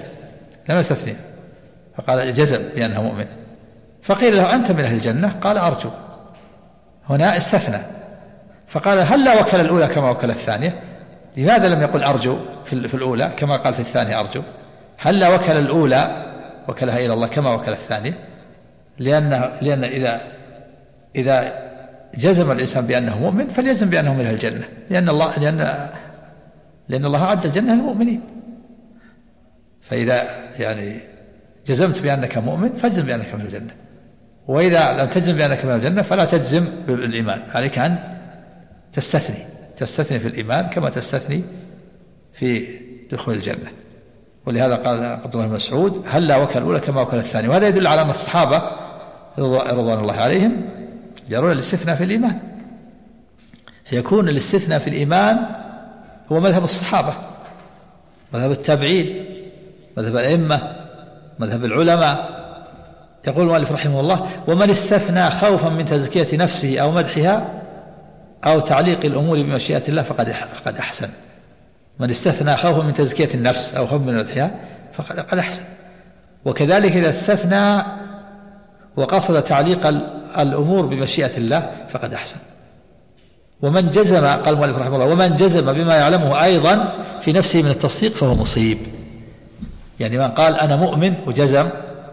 فقال جزم بأنه مؤمن. فقيل له أنت من أهل الجنة؟ قال أرجو. هنا استثنى، فقال هلا وكل الأولى كما وكل الثانية. لماذا لم يقل أرجو في الأولى كما قال في الثانية أرجو؟ هلا وكل الأولى وكلها إلى الله كما وكل الثانية، لأن إذا جزم الإنسان بأنه مؤمن فليزم بأنه من أهل الجنة، لأن الله أعد الجنة للمؤمنين. فإذا جزمت بأنك مؤمن فاجزم بأنك من الجنة، وإذا لم تجزم بأنك من الجنة فلا تجزم بالإيمان، عليك أن تستثني في الإيمان كما تستثني في دخول الجنة. ولهذا قال عبد الله بن مسعود هلا وكل الأولى كما وكل الثانية. وهذا يدل على أن الصحابة رضوان الله عليهم يرون الاستثناء في الإيمان، فيكون الاستثناء في الإيمان هو مذهب الصحابة، مذهب التابعين، مذهب الأئمة، مذهب العلماء. يقول المؤلف رحمه الله: ومن استثنى خوفا من تزكية نفسه أو مدحها أو تعليق الأمور بمشيئة الله فقد أحسن. من استثنى خوفا من تزكية النفس أو خوفا من مدحها فقد أحسن. وكذلك إذا استثنى وقصد تعليق الأمور بمشيئة الله فقد أحسن. ومن جزم، قال المؤلف رحمه الله: ومن جزم بما يعلمه أيضا في نفسه من التصديق فهو مصيب. يعني من قال أنا مؤمن وجزم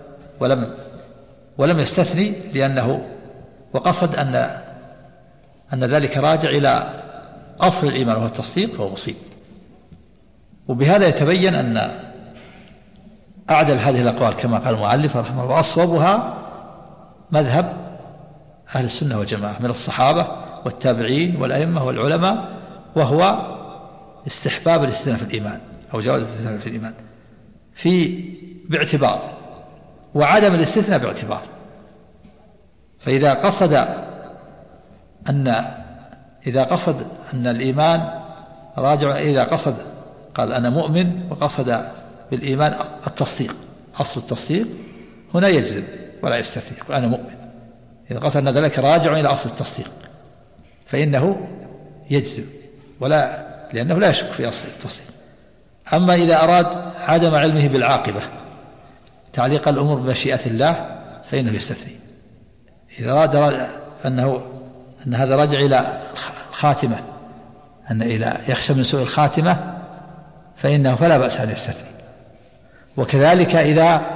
ولم يستثني لأنه وقصد أن ذلك راجع إلى أصل الإيمان وهو التصديق فهو مصيب. وبهذا يتبين أن أعدل هذه الأقوال كما قال المؤلف رحمه الله وأصوبها مذهب أهل السنة والجماعة من الصحابة والتابعين والأئمة والعلماء، وهو استحباب الاستثناء في الإيمان أو جواز الاستثناء في الإيمان باعتبار، وعدم الاستثناء باعتبار. فإذا قصد أن الإيمان راجع، إذا قصد قال أنا مؤمن وقصد بالإيمان التصديق، أصل التصديق هنا يجزم ولا يستثني، وأنا مؤمن. إذا قصد أن ذلك راجع إلى أصل التصديق فإنه يجزم لأنه لا يشك في أصل التصديق. أما إذا أراد عدم علمه بالعاقبة تعليق الأمور بمشيئة الله فإنه يستثني. إذا أراد أن هذا راجع إلى الخاتمة، إلى يخشى من سوء الخاتمة فلا بأس أن يستثني. وكذلك إذا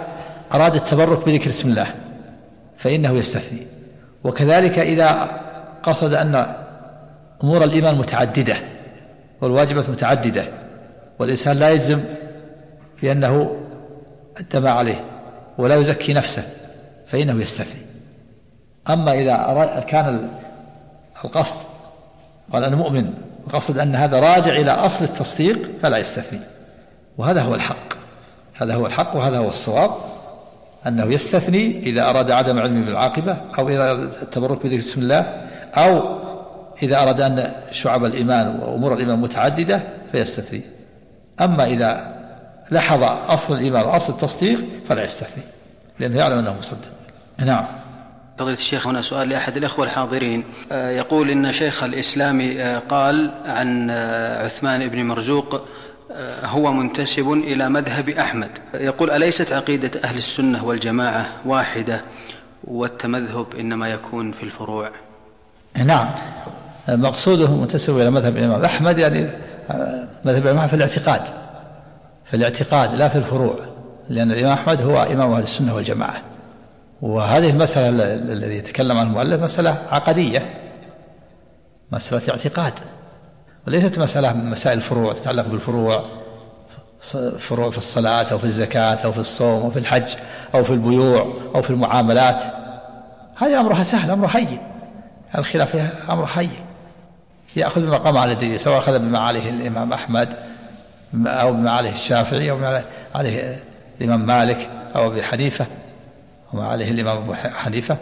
أراد التبرك بذكر اسم الله فإنه يستثني. وكذلك إذا قصد أن أمور الإيمان متعددة والواجبات متعددة والإنسان لا يجزم بأنه اتبع عليه ولا يزكي نفسه فإنه يستثني. أما إذا كان القصد قال أنا مؤمن وقصد أن هذا راجع إلى أصل التصديق فلا يستثني. وهذا هو الحق، هذا هو الحق وهذا هو الصواب، أنه يستثني إذا أراد عدم علم بالعاقبة أو إذا أراد التبرك بذكر اسم الله أو إذا أراد أن شعب الإيمان وأمور الإيمان متعددة فيستثني. أما إذا لحظ أصل الإيمان وأصل التصديق فلا يستثني لأنه يعلم أنه مصدق. نعم. فضيلة الشيخ، هنا سؤال لأحد الإخوة الحاضرين، يقول إن شيخ الإسلام قال عن عثمان بن مرزوق هو منتسب إلى مذهب أحمد، يقول أليست عقيدة أهل السنة والجماعة واحدة والتمذهب إنما يكون في الفروع؟ نعم، مقصوده منتسب إلى مذهب الإمام أحمد، يعني مذهب الإمام في الاعتقاد، في الاعتقاد لا في الفروع، لأن الإمام أحمد هو إمام أهل السنة والجماعة. وهذه المسألة الذي يتكلم عن المؤلف مسألة عقدية، مسألة اعتقاد، وليست مسألة من مسائل الفروع تتعلق بالفروع، فروع في الصلاة أو في الزكاة أو في الصوم أو في الحج أو في البيوع أو في المعاملات. هذه أمرها سهل، أمر هين، الخلاف فيها أمر هين، يأخذ بما قام على الدليل، سواء أخذ بما عليه الإمام أحمد أو بما عليه الشافعي أو بما عليه الإمام مالك أو أبي حنيفة وما عليه الإمام أبو حنيفة،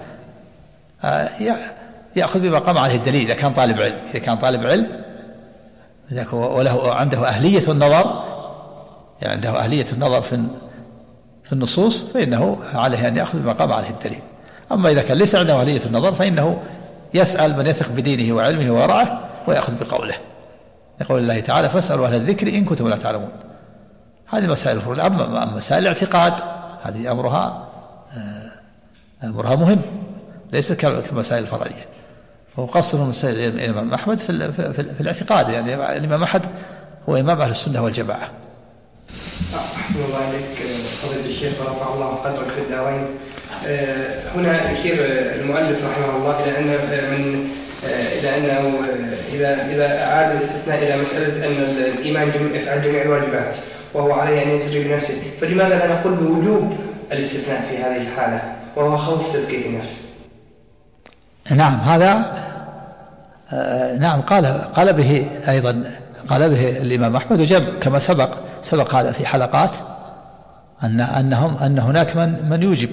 يأخذ بما قام عليه الدليل. إذا كان طالب علم، إذا كان طالب علم وله عنده أهلية النظر، يعني عنده أهلية النظر في النصوص، فإنه عليه أن يأخذ بما قام عليه الدليل. أما إذا كان ليس عنده أهلية النظر فإنه يسأل من يثق بدينه وعلمه وورعه ويأخذ بقوله، يقول الله تعالى فاسألوا أهل الذكر إن كنتم لا تعلمون. هذه مسائل الفروع. أما مسائل الاعتقاد هذه أمرها مهم، ليست كمسائل الفرعية. هو قصر مسائل الإمام أحمد في الاعتقاد، يعني الإمام أحمد هو إمام أهل السنة والجماعة. أحسن الله عليك فضيلة الشيخ ورفع الله قدرك في الدارين. هنا يشير المؤلف رحمه الله إلى أنه إذا أعاد الاستثناء إلى مسألة أن الإيمان يفعل جميع الواجبات وهو عليه أن يسري بنفسه، فلماذا لا نقول بوجوب الاستثناء في هذه الحالة وهو خوف تزكية النفس؟ نعم، هذا نعم قال به أيضا، قال به الإمام أحمد، وجب كما سبق هذا في حلقات أن هناك من يوجب،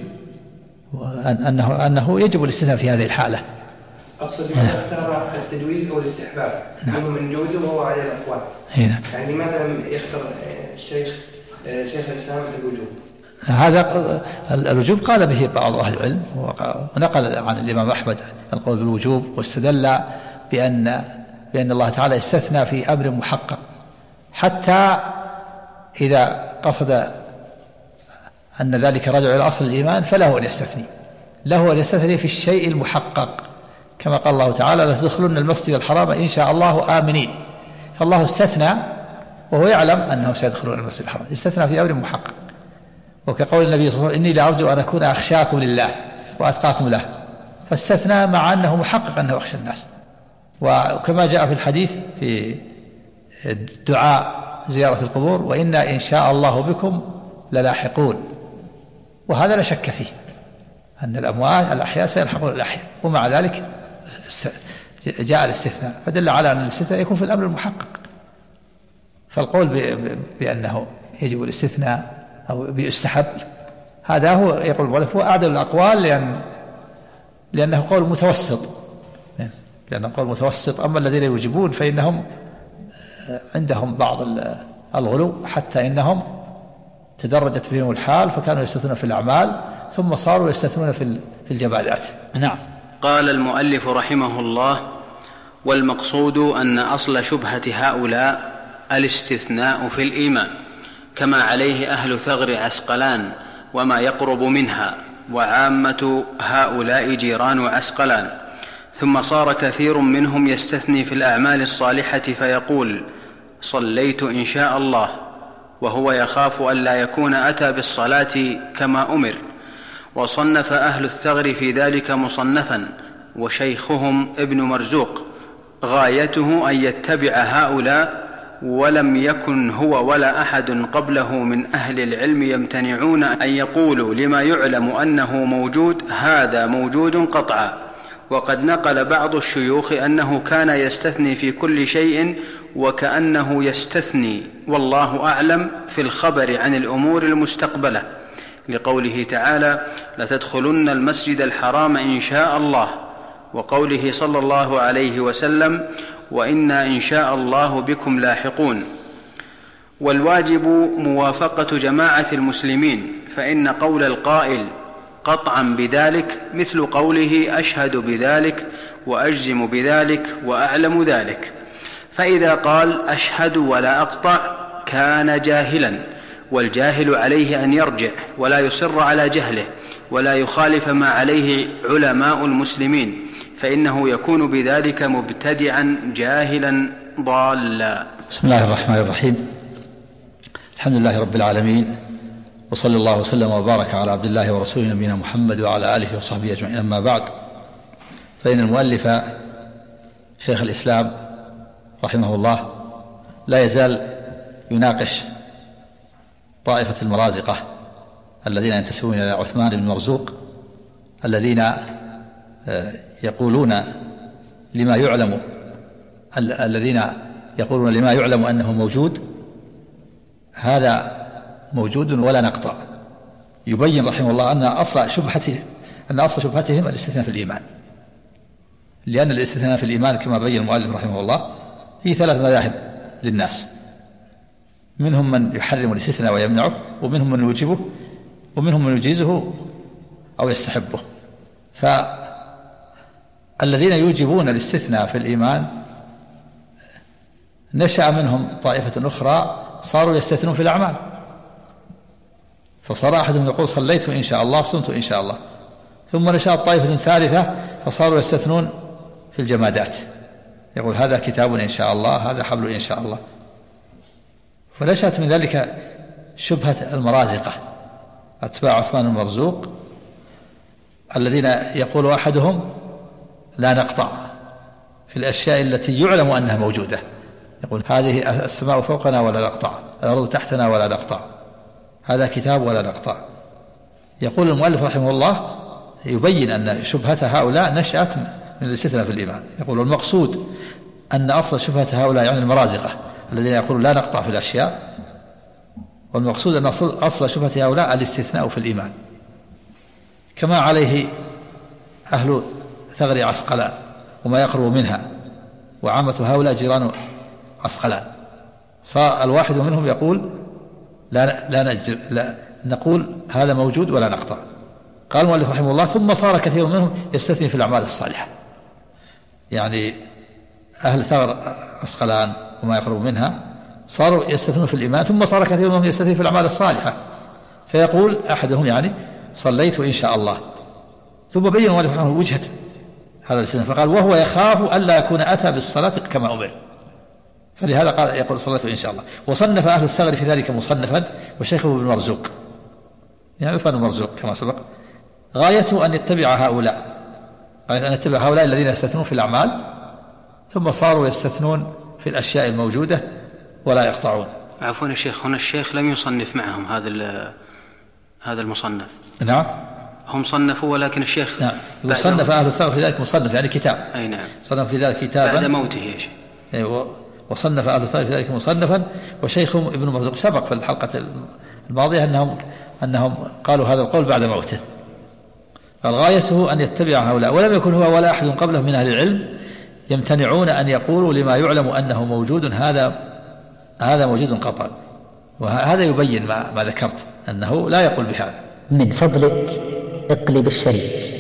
أنه يجب الاستثناء في هذه الحالة. أقصد لماذا اختار التجويز أو الاستحباب؟ نعم. من جوزه وهو على الأقوال. يعني لماذا لم يختار شيخ الإسلام الوجوب؟ هذا الوجوب قال به بعض أهل العلم، ونقل عن الإمام أحمد القول بالوجوب، واستدل بأن الله تعالى استثنى في أمر محقق، حتى إذا قصد أن ذلك رجع إلى أصل الإيمان فله أن يستثني، له أن يستثني في الشيء المحقق، كما قال الله تعالى لا تدخلن المسجد الحرام إن شاء الله آمنين. فالله استثنى وهو يعلم أنه سيدخلون المسجد الحرام، استثنى في أمر محقق. وكقول النبي صلى الله عليه وسلم إني لأرجو أن أكون أخشاكم لله وأتقاكم له، فاستثنى مع أنه محقق أنه أخشى الناس. وكما جاء في الحديث في دعاء زيارة القبور وإنا إن شاء الله بكم للاحقون، وهذا لا شك فيه أن الأموات الأحياء سيلحقون الأحياء، ومع ذلك جاء الاستثناء، فدل على أن الاستثناء يكون في الأمر المحقق. فالقول بأنه يجب الاستثناء أو بيستحب، هذا هو يقول المؤلف هو أعدل الأقوال، لأنه قول متوسط، أما الذين يوجبون فإنهم عندهم بعض الغلو، حتى إنهم تدرجت بهم الحال فكانوا يستثنون في الأعمال ثم صاروا يستثنون في الجبادات. نعم. قال المؤلف رحمه الله: والمقصود أن أصل شبهة هؤلاء الاستثناء في الإيمان، كما عليه أهل ثغر عسقلان وما يقرب منها، وعامة هؤلاء جيران عسقلان. ثم صار كثير منهم يستثني في الأعمال الصالحة فيقول: صليت إن شاء الله، وهو يخاف ألا يكون أتى بالصلاة كما أمر. وصنف أهل الثغر في ذلك مصنفا وشيخهم ابن مرزوق غايته أن يتبع هؤلاء، ولم يكن هو ولا أحد قبله من أهل العلم يمتنعون أن يقولوا لما يعلم أنه موجود هذا موجود قطعا. وقد نقل بعض الشيوخ أنه كان يستثني في كل شيء وكأنه يستثني والله أعلم في الخبر عن الأمور المستقبلة، لقوله تعالى: لتدخلن المسجد الحرام إن شاء الله، وقوله صلى الله عليه وسلم: وإنا إن شاء الله بكم لاحقون. والواجب موافقة جماعة المسلمين، فإن قول القائل قطعا بذلك مثل قوله أشهد بذلك وأجزم بذلك وأعلم ذلك. فإذا قال أشهد ولا أقطع كان جاهلا، والجاهل عليه أن يرجع ولا يصر على جهله ولا يخالف ما عليه علماء المسلمين، فإنه يكون بذلك مبتدعا جاهلا ضالا. بسم الله الرحمن الرحيم. الحمد لله رب العالمين، وصلى الله وسلم وبارك على عبد الله ورسوله نبينا محمد وعلى آله وصحبه أجمعين. أما بعد، فإن المؤلف شيخ الإسلام رحمه الله لا يزال يناقش طائفة المرازقة الذين ينتسبون إلى عثمان بن مرزوق، الذين يقولون لما يعلم أنه موجود هذا موجود ولا نقطع. يبين رحمه الله أن أصل شبهتهم الاستثناء في الإيمان، لأن الاستثناء في الإيمان كما بين المؤلف رحمه الله هي 3 مذاهب للناس، منهم من يحرم الاستثناء ويمنعه، ومنهم من يوجبه، ومنهم من يجيزه أو يستحبه. فالذين يوجبون الاستثناء في الإيمان نشأ منهم طائفة أخرى صاروا يستثنون في الأعمال، فصار أحدهم يقول صليت إن شاء الله، صمت إن شاء الله. ثم نشأت طائفة ثالثة فصاروا يستثنون في الجمادات، يقول هذا كتاب إن شاء الله، هذا حبل إن شاء الله. فنشأت من ذلك شبهة المرازقة أتباع عثمان المرزوق، الذين يقول أحدهم لا نقطع في الأشياء التي يعلم أنها موجودة، يقول هذه السماء فوقنا ولا نقطع، الأرض تحتنا ولا نقطع، هذا كتاب ولا نقطع. يقول المؤلف رحمه الله يبين أن شبهة هؤلاء نشأت من الاستثناء في الإيمان. يقول المقصود أن أصل شبهة هؤلاء يعني المرازقة الذين يقولون لا نقطع في الأشياء، والمقصود أن أصل شبهة هؤلاء الاستثناء في الإيمان، كما عليه أهل ثغر عسقلان وما يقرب منها، وعامة هؤلاء جيران عسقلان. صار الواحد منهم يقول لا نقول هذا موجود ولا نقطع. قال المؤلف رحمه الله ثم صار كثير منهم يستثني في الأعمال الصالحة، يعني أهل ثغر عسقلان وما يقرب منها صاروا يستثنون في الإيمان، ثم صار كثير منهم يستثني في الأعمال الصالحة، فيقول أحدهم يعني صليت إن شاء الله. ثم بين المؤلف رحمه الله وجهة هذا الاستثناء فقال وهو يخاف ألا يكون أتى بالصلاة كما أمر، فلهذا قال يقول صليت إن شاء الله. وصنف أهل الثغر في ذلك مصنفا وشيخه ابن مرزوق، يعني عثمان المرزوق كما سبق، غايته أن يتبع هؤلاء الذين يستثنون في الأعمال ثم صاروا يستثنون في الأشياء الموجودة ولا يقطعون. عفوا يا شيخ، هنا الشيخ لم يصنف معهم هذا المصنف. نعم، هم صنفوا ولكن الشيخ نعم صنف أهل الثغر في ذلك مصنف يعني كتاب. أي نعم، صنف في ذلك كتابا بعد موته يا شيخ. وصنف أهل الثغر في ذلك مصنفا وشيخهم ابن مرزوق. سبق في الحلقة الماضية أنهم قالوا هذا القول بعد موته. قال غايته أن يتبع هؤلاء، ولم يكن هو ولا أحد قبله من أهل العلم يمتنعون أن يقولوا لما يعلم أنه موجود هذا موجود قطعا. وهذا يبين ما ذكرت أنه لا يقول بهذا. من فضلك اقلب الشريف.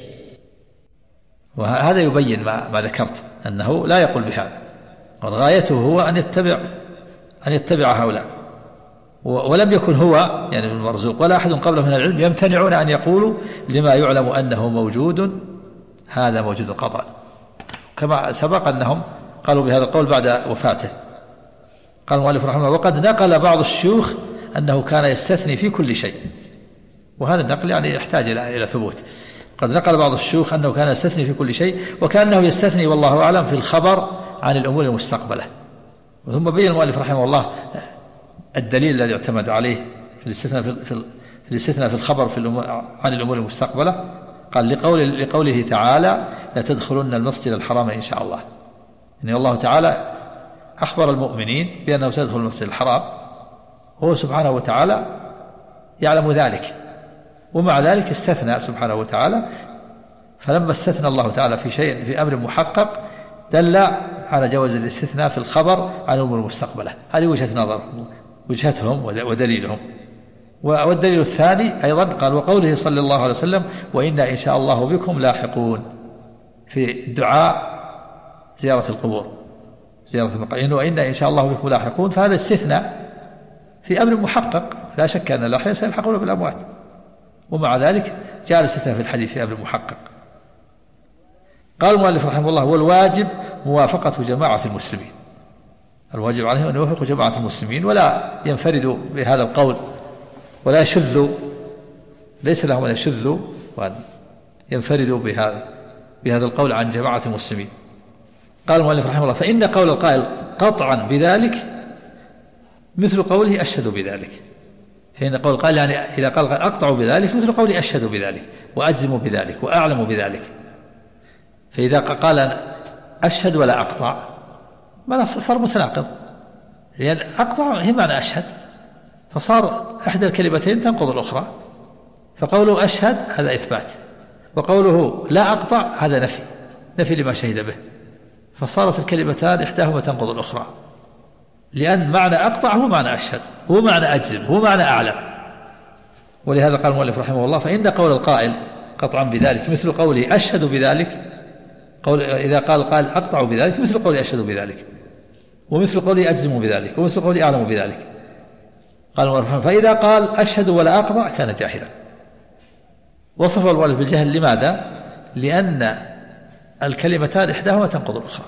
وهذا يبين ما ذكرت أنه لا يقول بهذا. غايته هو أن يتبع هؤلاء، ولم يكن هو يعني ابن مرزوق ولا أحد قبله من العلم يمتنعون أن يقولوا لما يعلم أنه موجود هذا موجود قطعا، كما سبق أنهم قالوا بهذا القول بعد وفاته. قال المؤلف رحمه الله وقد نقل بعض الشيوخ أنه كان يستثني في كل شيء، وهذا النقل يعني يحتاج إلى ثبوت. قد نقل بعض الشيوخ أنه كان يستثني في كل شيء، وكأنه يستثني والله أعلم في الخبر عن الأمور المستقبلة. ثم بين المؤلف رحمه الله الدليل الذي يعتمد عليه في الاستثناء في الخبر عن الأمور المستقبلة. قال لقوله تعالى لا تدخلن المسجد الحرام إن شاء الله، يعني الله تعالى أخبر المؤمنين بأنه سيدخل المسجد الحرام، هو سبحانه وتعالى يعلم ذلك، ومع ذلك استثنى سبحانه وتعالى. فلما استثنى الله تعالى في شيء في أمر محقق دل على جواز الاستثناء في الخبر عن الأمور المستقبلة. هذه وجهة نظر وجهتهم ودليلهم. والدليل الثاني أيضا قال وقوله صلى الله عليه وسلم وإنا إن شاء الله بكم لاحقون في الدعاء زيارة القبور زيارة المقابر، وإنا إن شاء الله بكم لاحقون، فهذا استثناء في أمر محقق لا شك أن الأحياء سيلحقون بالأموات، ومع ذلك جاء الاستثناء في الحديث في أمر محقق. قال المؤلف رحمه الله والواجب موافقة جماعة المسلمين، الواجب عليهم أن يوافقوا جماعة المسلمين ولا ينفردوا بهذا القول ولا يشذوا، ليس لهم أن يشذوا وأن ينفردوا بهذا القول عن جماعة المسلمين. قال المؤلف رحمه الله فإن قول القائل قطعا بذلك مثل قوله أشهد بذلك، فإن قول القائل يعني إذا قال أقطع بذلك مثل قوله أشهد بذلك وأجزم بذلك وأعلم بذلك. فإذا قال أشهد ولا أقطع ما صار متناقض، لأن أقطع هي معنى أشهد، فصار إحدى الكلمتين تنقض الأخرى. فقوله أشهد هذا إثبات، وقوله لا أقطع هذا نفي لما شهد به، فصارت الكلمتان إحداهما تنقض الأخرى، لأن معنى أقطع هو معنى أشهد، هو معنى أجزم، هو معنى أعلم. ولهذا قال المؤلف رحمه الله فإن قول القائل قطعا بذلك مثل قوله أشهد بذلك، إذا قال أقطع بذلك مثل قوله أشهد بذلك، ومثل قوله أجزم بذلك، ومثل قوله أعلم بذلك. قال المؤلف رحمه الله فإذا قال أشهد ولا أقطع كان جاهلا. وصف المؤلف بالجهل لماذا؟ لأن الكلمتان إحداهما تنقض الأخرى،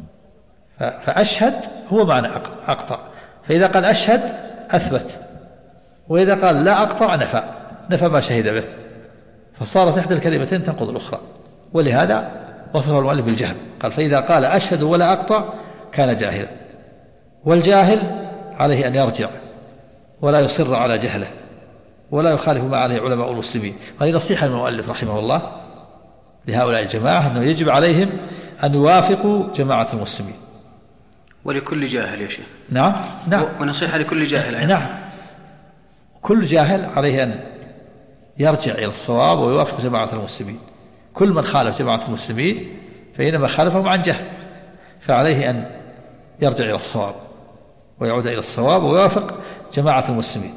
فأشهد هو معنى أقطع، فإذا قال أشهد أثبت، وإذا قال لا أقطع نفى ما شهد به، فصارت إحدى الكلمتين تنقض الأخرى. ولهذا وصف المؤلف بالجهل، قال فإذا قال أشهد ولا أقطع كان جاهلا. والجاهل عليه أن يرجع ولا يصر على جهله ولا يخالف ما عليه علماء المسلمين. هذه نصيحة المؤلف رحمه الله لهؤلاء الجماعة أنه يجب عليهم أن يوافقوا جماعة المسلمين. ولكل جاهل يا شيخ. نعم ونصيحة لكل جاهل. نعم كل جاهل عليه أن يرجع إلى الصواب ويوافق جماعة المسلمين. كل من خالف جماعة المسلمين فإنما خالفهم عن جهل، فعليه أن يرجع إلى الصواب ويعود إلى الصواب ويوافق جماعة المسلمين.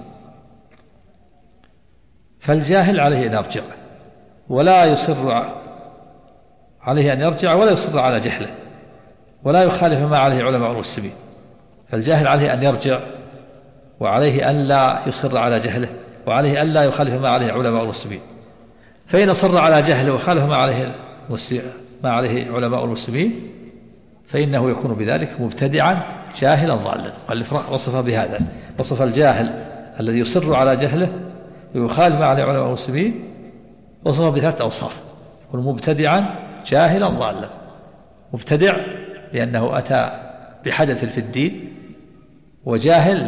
فالجاهل عليه أن يرجع ولا يصر عليه أن يرجع ولا يصر على جهله ولا يخالف ما عليه علماء المسلمين. فالجاهل عليه أن يرجع وعليه أن لا يصر على جهله وعليه أن لا يخالف ما عليه علماء المسلمين. فإن أصر على جهله وخالف ما عليه علماء المسلمين فإنه يكون بذلك مبتدعا جاهلا ضالا. وصف بهذا، وصف الجاهل الذي يصر على جهله ويخالف ما عليه علماء المسلمين وصفه بثلاثة أوصاف: يكون مبتدعا جاهلا ضالا. مبتدع لأنه أتى بحدث في الدين، وجاهل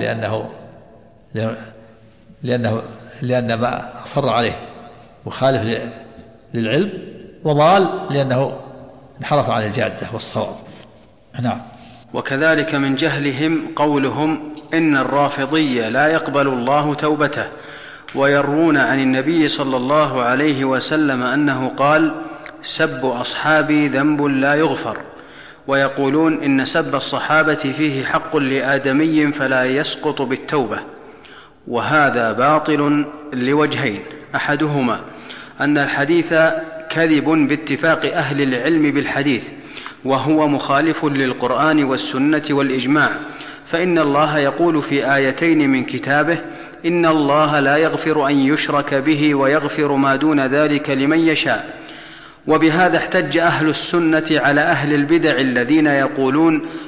لأن ما أصر عليه مخالف للعلم، وضال لأنه انحرف عن الجادة والصواب. نعم. وكذلك من جهلهم قولهم إن الرافضي لا يقبل الله توبته، ويروون عن النبي صلى الله عليه وسلم أنه قال: سب أصحابي ذنب لا يغفر، ويقولون إن سب الصحابة فيه حق لآدمي فلا يسقط بالتوبة. وهذا باطل لوجهين: أحدهما أن الحديث كذب باتفاق أهل العلم بالحديث، وهو مخالف للقرآن والسنة والإجماع، فإن الله يقول في آيتين من كتابه: إن الله لا يغفر أن يشرك به ويغفر ما دون ذلك لمن يشاء. وبهذا احتج أهل السنة على أهل البدع الذين يقولون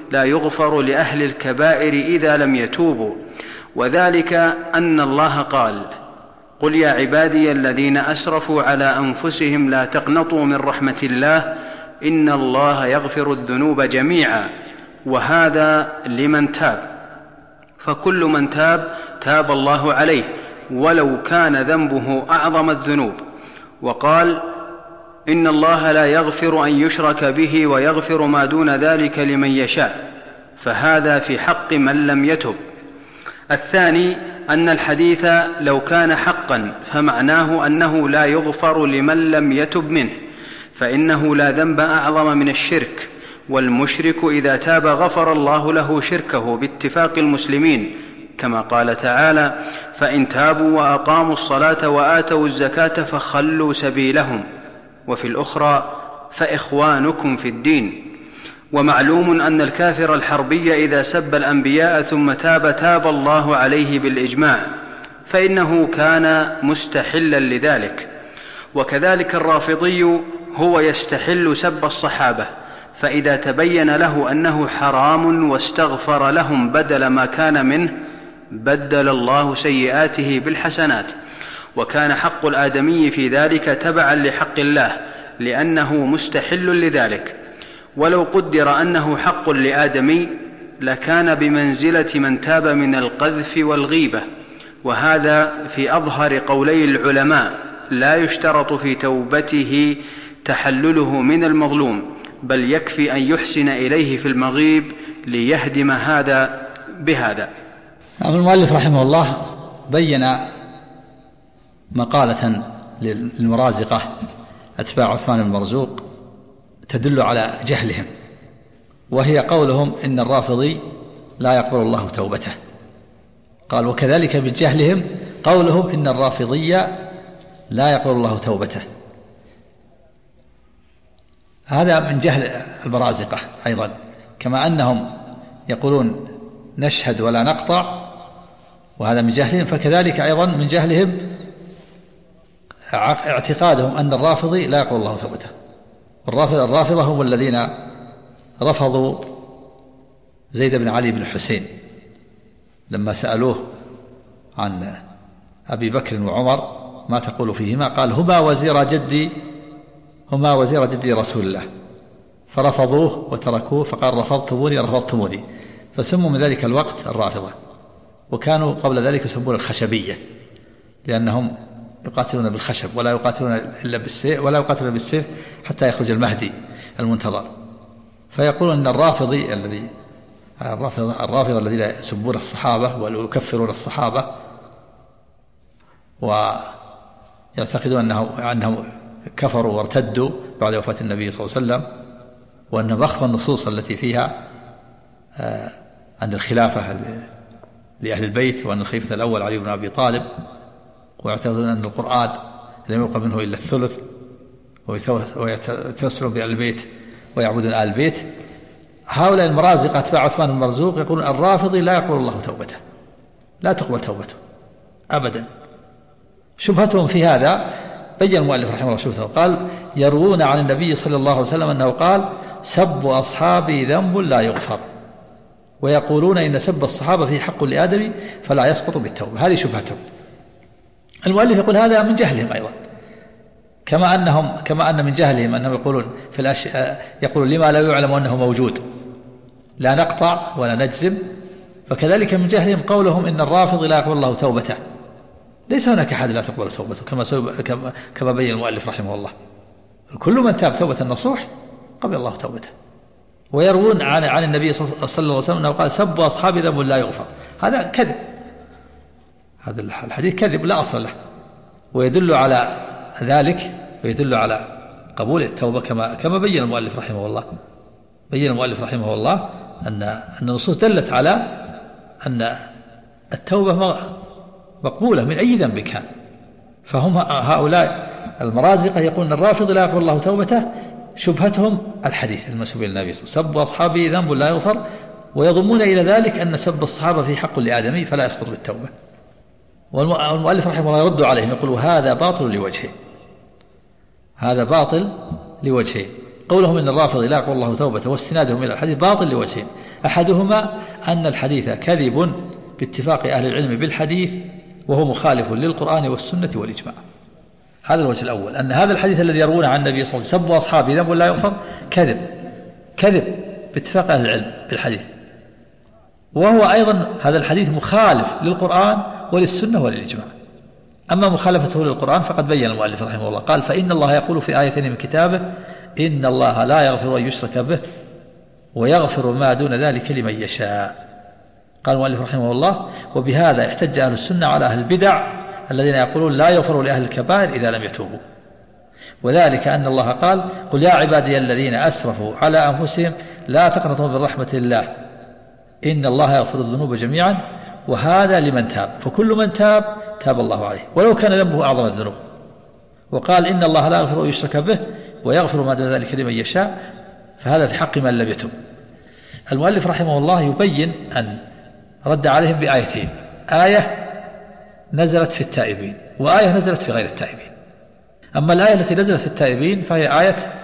لا يغفر لأهل الكبائر إذا لم يتوبوا، وذلك أن الله قال: قل يا عبادي الذين أسرفوا على أنفسهم لا تقنطوا من رحمة الله إن الله يغفر الذنوب جميعا، وهذا لمن تاب، فكل من تاب الله عليه ولو كان ذنبه أعظم الذنوب. وقال: إن الله لا يغفر أن يشرك به ويغفر ما دون ذلك لمن يشاء، فهذا في حق من لم يتب. الثاني أن الحديث لو كان حقا فمعناه أنه لا يغفر لمن لم يتب منه، فإنه لا ذنب أعظم من الشرك، والمشرك إذا تاب غفر الله له شركه باتفاق المسلمين، كما قال تعالى: فإن تابوا وأقاموا الصلاة وآتوا الزكاة فخلوا سبيلهم، وفي الأخرى: فإخوانكم في الدين. ومعلوم أن الكافر الحربي إذا سب الأنبياء ثم تاب الله عليه بالإجماع، فإنه كان مستحلا لذلك. وكذلك الرافضي هو يستحل سب الصحابة، فإذا تبين له أنه حرام واستغفر لهم بدل ما كان منه بدل الله سيئاته بالحسنات، وكان حق الآدمي في ذلك تبعا لحق الله لأنه مستحل لذلك. ولو قدر أنه حق لآدمي لكان بمنزلة من تاب من القذف والغيبة، وهذا في أظهر قولي العلماء، لا يشترط في توبته تحلله من المظلوم، بل يكفي أن يحسن إليه في المغيب ليهدم هذا بهذا. المؤلف رحمه الله بين مقالة للمرازقة أتباع عثمان بن مرزوق تدل على جهلهم، وهي قولهم إن الرافضي لا يقبل الله توبته. قال: وكذلك من جهلهم قولهم إن الرافضي لا يقبل الله توبته. هذا من جهل المرازقة أيضا، كما أنهم يقولون نشهد ولا نقطع، وهذا من جهلهم، فكذلك أيضا من جهلهم اعتقادهم أن الرافضي لا يقبل الله توبته. الرافضة هم الذين رفضوا زيد بن علي بن الحسين لما سألوه عن أبي بكر وعمر ما تقول فيهما، قال: هما وزير جدي رسول الله، فرفضوه وتركوه، فقال: رفضتموني، فسموا من ذلك الوقت الرافضة. وكانوا قبل ذلك يسمون الخشبية، لأنهم يقاتلون بالخشب ولا يقاتلون إلا بالسيف، ولا يقاتلون بالسيف حتى يخرج المهدي المنتظر. فيقولون أن الرافضة الذين يسبون الصحابة ويكفرون الصحابة ويعتقدون أنهم كفروا وارتدوا بعد وفاة النبي صلى الله عليه وسلم، وأن مخفى النصوص التي فيها عن الخلافة لأهل البيت، وأن الخليفة الأول علي بن أبي طالب، ويعتقدون أن القرآن لم يبقى منه إلا الثلث، ويتوسلون بأهل البيت ويعبدون آل البيت. هؤلاء المرازقة أتباع عثمان بن مرزوق يقولون الرافضي لا يقبل الله توبته، لا تقبل توبته أبدا. شبهتهم في هذا بين المؤلف رحمه الله شبهته، قال: يروون عن النبي صلى الله عليه وسلم أنه قال: سب أصحابي ذنب لا يغفر، ويقولون إن سب الصحابة فيه حق لآدم فلا يسقط بالتوبة. هذه شبهتهم. المؤلف يقول هذا من جهلهم أيضا، كما أن من جهلهم أنهم يقولون في الأشياء، يقولون لما لا يعلم أنه موجود لا نقطع ولا نجزم، فكذلك من جهلهم قولهم إن الرافض لا يقبل الله توبته. ليس هناك أحد لا تقبل توبته كما بين المؤلف رحمه الله، كل من تاب توبة نصوح قبل الله توبته. ويروون عن النبي صلى الله عليه وسلم أنه قال: سب أصحابي ذنب لا يغفر. هذا كذب، هذا الحديث كذب لا أصل له، ويدل على ذلك ويدل على قبول التوبة كما بين المؤلف رحمه الله. بين المؤلف رحمه الله أن النصوص دلت على أن التوبة مقبولة من أي ذنب كان. فهم هؤلاء المرازقة يقولون الرافض لا يقبل الله توبته، شبهتهم الحديث المسبوق للنبي صلى الله عليه وسلم: سب أصحابي ذنب لا يغفر، ويضمون إلى ذلك أن سب الصحابة في حق لآدمي فلا يسقط بالتوبة. والمؤلف رحمه الله يرد عليهم يقول: هذا باطل لوجهه، هذا باطل لوجهه، قولهم إن الرافض لا يقبل الله توبته واستنادهم إلى الحديث باطل لوجهين: أحدهما أن الحديث كذب باتفاق أهل العلم بالحديث وهو مخالف للقرآن والسنة والإجماع. هذا الوجه الأول، أن هذا الحديث الذي يروونه عن النبي صلى الله عليه وسلم سبوا أصحابه ذنب لا يغفر كذب باتفاق أهل العلم بالحديث، وهو أيضا هذا الحديث مخالف للقرآن وللسنة وللإجماع. أما مخالفته للقرآن فقد بين المؤلف رحمه الله قال: فإن الله يقول في آيتين من كتابه: إن الله لا يغفر أن يشرك به ويغفر ما دون ذلك لمن يشاء. قال المؤلف رحمه الله: وبهذا احتج أهل السنة على أهل البدع الذين يقولون لا يغفر لأهل الكبائر إذا لم يتوبوا، وذلك أن الله قال: قل يا عبادي الذين أسرفوا على أنفسهم لا تقنطوا من رحمة الله إن الله يغفر الذنوب جميعا، وهذا لمن تاب، فكل من تاب تاب الله عليه ولو كان ذنبه أعظم الذنوب. وقال: إن الله لا يغفر أن يشرك به ويغفر ما دون ذلك لمن يشاء، فهذا في حق من لم يتب. المؤلف رحمه الله يبين أن رد عليهم بآيتين: آية نزلت في التائبين وآية نزلت في غير التائبين. أما الآية التي نزلت في التائبين فهي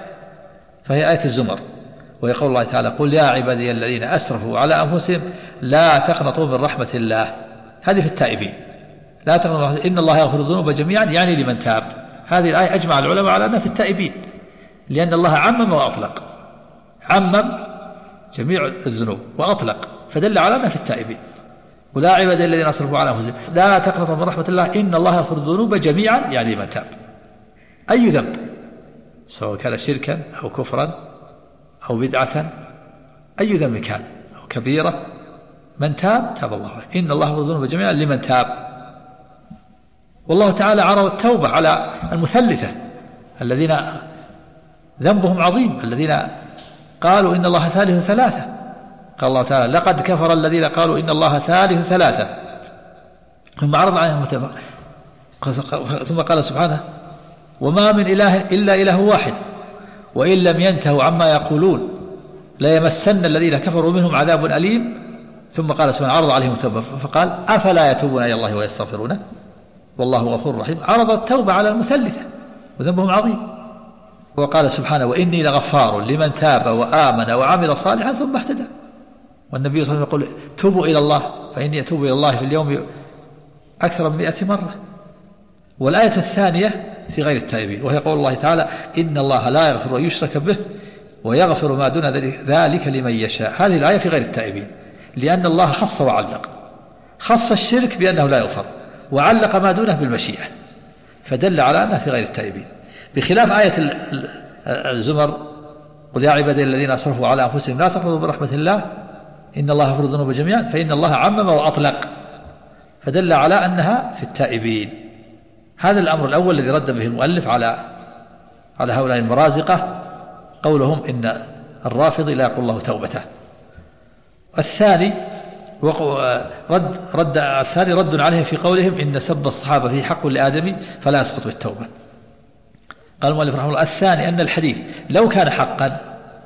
آية الزمر، وهي قول الله تعالى: قل يا عبادي الذين أسرفوا على أنفسهم لا تقنطوا من رحمة الله. هذه في التائبين، لا تقنطوا إن الله يغفر الذنوب جميعا، يعني لمن تاب. هذه الآية أجمع العلماء على أنها في التائبين، لأن الله عمم وأطلق، عمم جميع الذنوب وأطلق، فدل على أنها في التائبين. ولا عبادي الذين أسرفوا على أنفسهم لا تقنطوا من رحمة الله إن الله يغفر الذنوب جميعا، يعني لمن تاب. أي ذنب سواء كان شركا أو كفرا أو بدعة، أي ذنب كان أو كبيرة، من تاب تاب الله عليه. إن الله يغفر الذنوب جميعا لمن تاب. والله تعالى عرض التوبة على المثلثة الذين ذنبهم عظيم، الذين قالوا إن الله ثالث ثلاثة. قال الله تعالى: لقد كفر الذين قالوا إن الله ثالث ثلاثة، ثم عرض عليهم ثم قال سبحانه: وما من إله إلا إله واحد وإن لم ينتهوا عما يقولون ليمسن الذين كفروا منهم عذاب أليم. ثم قال سبحانه: عرض عليهم التوبة فقال: أفلا يتوبون إلى الله ويستغفرونه والله غفور رحيم. عرض التوبة على المثلثة وذنبهم عظيم. وقال سبحانه: وإني لغفار لمن تاب وآمن وعمل صالحا ثم اهتدى. والنبي صلى الله عليه وسلم يقول: توبوا إلى الله فإني أتوب إلى الله في اليوم أكثر من 100 مرة. والآية الثانية في غير التائبين، وهي قول الله تعالى: إن الله لا يغفر أن يشرك به ويغفر ما دون ذلك لمن يشاء. هذه الآية في غير التائبين، لأن الله خص وعلق، خص الشرك بأنه لا يغفر وعلق ما دونه بالمشيئة، فدل على أنها في غير التائبين، بخلاف آية الزمر: قل يا عبادي الذين أسرفوا على أنفسهم لا تقنطوا من رحمة الله إن الله يغفر الذنوب جميعا، فإن الله عمم وأطلق، فدل على أنها في التائبين. هذا الأمر الأول الذي رد به المؤلف على هؤلاء المرازقة، قولهم إن الرافض لا يقول الله توبته. الثاني رد عليهم في قولهم إن سب الصحابة فيه حق لآدم فلا يسقط بالتوبة. قال المؤلف رحمه الله: الثاني أن الحديث لو كان حقا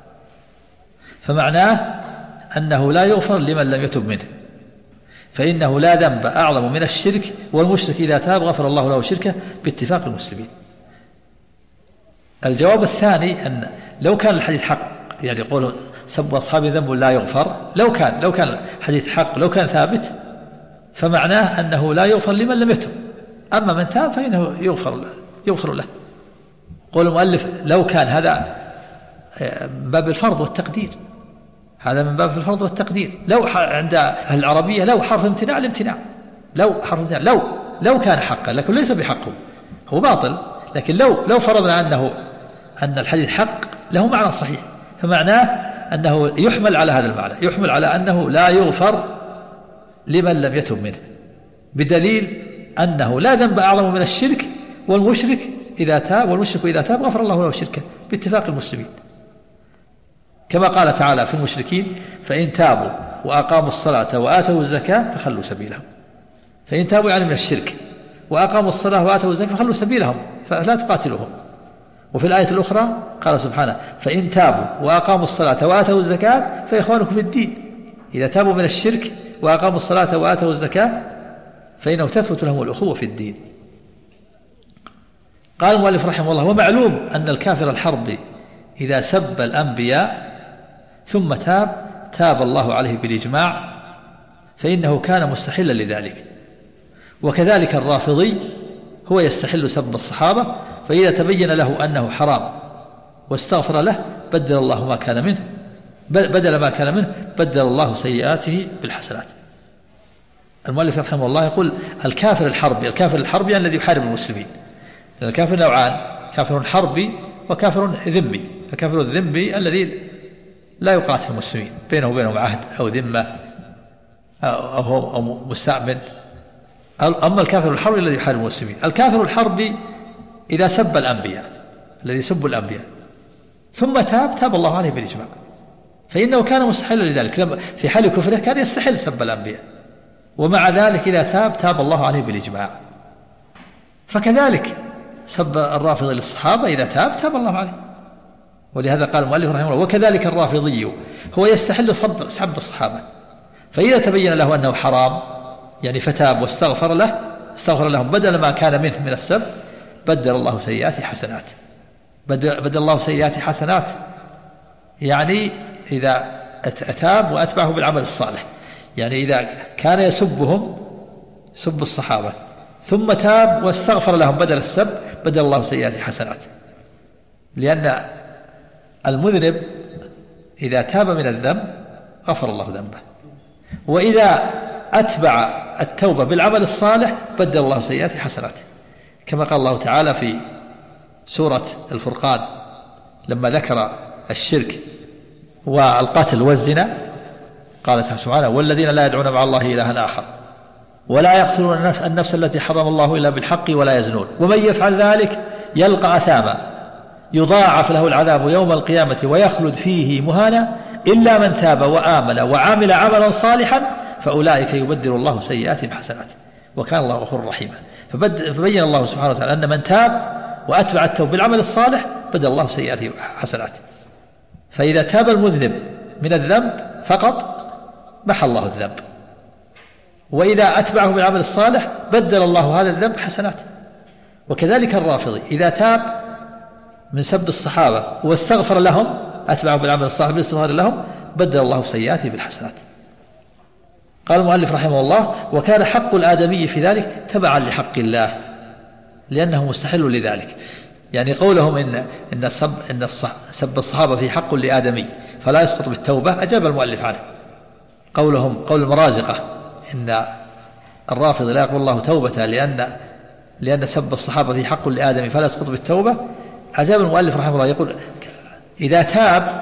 فمعناه أنه لا يغفر لمن لم يتب منه، فإنه لا ذنب أعظم من الشرك، والمشرك إذا تاب غفر الله له شركه باتفاق المسلمين. الجواب الثاني أن لو كان الحديث حق، يعني يقول سب أصحابي ذنب لا يغفر، لو كان الحديث حق، لو كان ثابت، فمعناه أنه لا يغفر لمن لم يتب، أما من تاب فإنه يغفر له. قول المؤلف: لو كان، هذا باب الفرض والتقدير، هذا من باب الفرض والتقدير. لو عند أهل العربية لو حرف امتناع الامتناع، لو حرف امتناع، لو كان حقا، لكن ليس بحقه، هو باطل، لكن لو فرضنا أن الحديث حق له معنى صحيح، فمعناه أنه يحمل على هذا المعنى، يحمل على أنه لا يغفر لمن لم يتب منه، بدليل أنه لا ذنب أعظم من الشرك، والمشرك إذا تاب غفر الله له شركه باتفاق المسلمين، كما قال تعالى في المشركين: فإن تابوا وأقاموا الصلاة وآتوا الزكاة فخلوا سبيلهم. فإن تابوا يعني من الشرك، وأقاموا الصلاة وآتوا الزكاة فخلوا سبيلهم، فلا تقاتلوهم. وفي الآية الأخرى قال سبحانه: فإن تابوا وأقاموا الصلاة وآتوا الزكاة فإخوانكم في الدين. إذا تابوا من الشرك وأقاموا الصلاة وآتوا الزكاة فإنه تثبت لهم الأخوة في الدين. قال المؤلف رحمه الله: ومعلوم أن الكافر الحرب إذا سب الأنبياء ثم تاب الله عليه بالإجماع فإنه كان مستحلا لذلك. وكذلك الرافضي هو يستحل سب الصحابة، فإذا تبين له أنه حرام واستغفر له بدل الله ما كان منه بدل الله سيئاته بالحسنات. المؤلف رحمه الله يقول الكافر الحربي الذي يحارب المسلمين، لأن الكافر نوعان: كافر حربي وكافر ذمي. فكافر الذمي الذي لا يقاتل المسلمين، بينه وبينهم عهد أو ذمة أو مستأمن. أما الكافر الحربي الذي يحارب المسلمين، الكافر الحربي إذا سب الأنبياء، الذي يسب الأنبياء ثم تاب الله عليه بالإجماع، فإنه كان مستحلا لذلك. في حال كفره كان يستحل سب الأنبياء، ومع ذلك إذا تاب الله عليه بالإجماع. فكذلك سب الرافضي للصحابة إذا تاب الله عليه. ولهذا قال المؤلف رحمه الله وكذلك الرافضي هو يستحل سب الصحابة، فإذا تبين له أنه حرام يعني فتاب واستغفر لهم بدل ما كان منه من السب بدل الله سيئات حسنات. بدل الله سيئات حسنات يعني إذا أتاب وأتبعه بالعمل الصالح. يعني إذا كان سب الصحابة ثم تاب واستغفر لهم بدل السب بدل الله سيئات حسنات، لأن المذنب إذا تاب من الذنب غفر الله ذنبه، وإذا أتبع التوبة بالعمل الصالح بدل الله سيئات حسنات، كما قال الله تعالى في سورة الفرقان لما ذكر الشرك والقتل والزنا قال سبحانه والذين لا يدعون مع الله إلها آخر ولا يقتلون النفس التي حرم الله إلا بالحق ولا يزنون ومن يفعل ذلك يلقى أثاما يضاعف له العذاب يوم القيامة ويخلد فيه مهانا إلا من تاب وآمن وعمل عملا صالحا فأولئك يبدل الله سيئاتهم حسنات وكان الله غفورا رحيما. فبين الله سبحانه وتعالى أن من تاب وأتبع التوبة بالعمل الصالح بدل الله سيئاته حسنات. فإذا تاب المذنب من الذنب فقط محى الله الذنب، وإذا أتبعه بالعمل الصالح بدل الله هذا الذنب حسنات. وكذلك الرافضي إذا تاب من سب الصحابة واستغفر لهم أتبعه بالعمل الصالح بالاستغفار لهم بدل الله سيئاته بالحسنات. قال المؤلف رحمه الله وكان حق الآدمي في ذلك تبعا لحق الله لأنه مستحل لذلك. يعني قولهم إن سب الصحابة في حق لآدمي فلا يسقط بالتوبة أجاب المؤلف عنه. قولهم قول المرازقة إن الرافض لا يقبل الله توبة لأن سب الصحابة في حق لآدمي فلا يسقط بالتوبة أجاب المؤلف رحمه الله يقول إذا تاب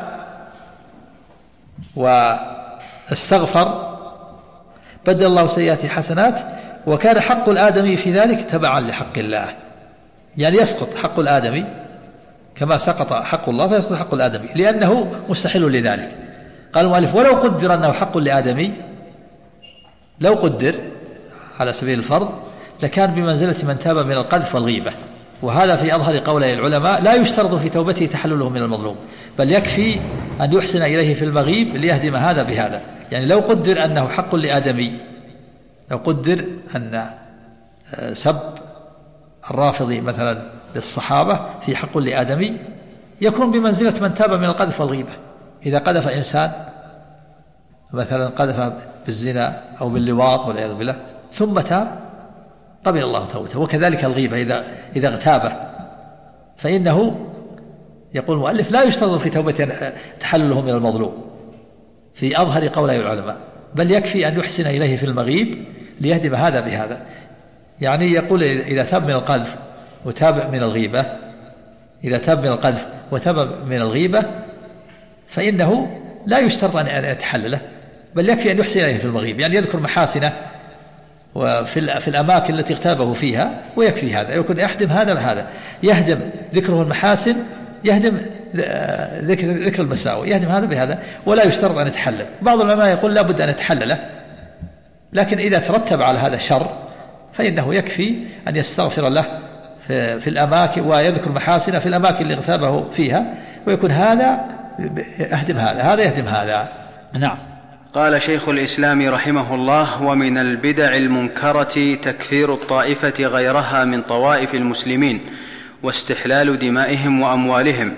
واستغفر بدل الله سيئاته حسنات وكان حق الآدمي في ذلك تبعا لحق الله. يعني يسقط حق الآدمي كما سقط حق الله فيسقط حق الآدمي لأنه مستحيل لذلك. قال المؤلف ولو قدر أنه حق لآدمي لو قدر على سبيل الفرض لكان بمنزلة من تاب من القذف والغيبة، وهذا في أظهر قولي العلماء لا يشترط في توبته تحلله من المظلوم بل يكفي أن يحسن إليه في المغيب ليهدم هذا بهذا. يعني لو قدر أنه حق لآدمي، لو قدر أن سب الرافضي مثلا للصحابة في حق لآدمي يكون بمنزلة من تاب من القذف والغيبة. إذا قذف إنسان مثلا قذف بالزنا أو باللواط والعياذ بالله ثم تاب قبل الله توبته. وكذلك الغيبة إذا اغتابه فإنه يقول المؤلف لا يشترط في توبته تحلله من المظلوم في أظهر قولي العلماء بل يكفي أن يحسن إليه في المغيب ليهدم هذا بهذا. يعني يقول إذا تاب من القذف وتاب من الغيبة، إذا تاب من القذف وتاب من الغيبة فإنه لا يشترط أن يتحلله بل يكفي أن يحسن إليه في المغيب، يعني يذكر محاسنه وفي الأماكن التي اغتابه فيها ويكفي هذا. يكون يحدم هذا بهذا، يهدم ذكره المحاسن يهدم ذكر المساوئ، يهدم هذا بهذا ولا يشترط أن يتحلل. بعض العلماء يقول لا بد أن يتحلله، لكن إذا ترتب على هذا شر فإنه يكفي أن يستغفر له في الأماكن ويذكر محاسنه في الأماكن اللي اغتابه فيها ويكون هذا يهدم هذا يهدم هذا. نعم. قال شيخ الإسلام رحمه الله ومن البدع المنكرة تكفير الطائفة غيرها من طوائف المسلمين واستحلال دمائهم وأموالهم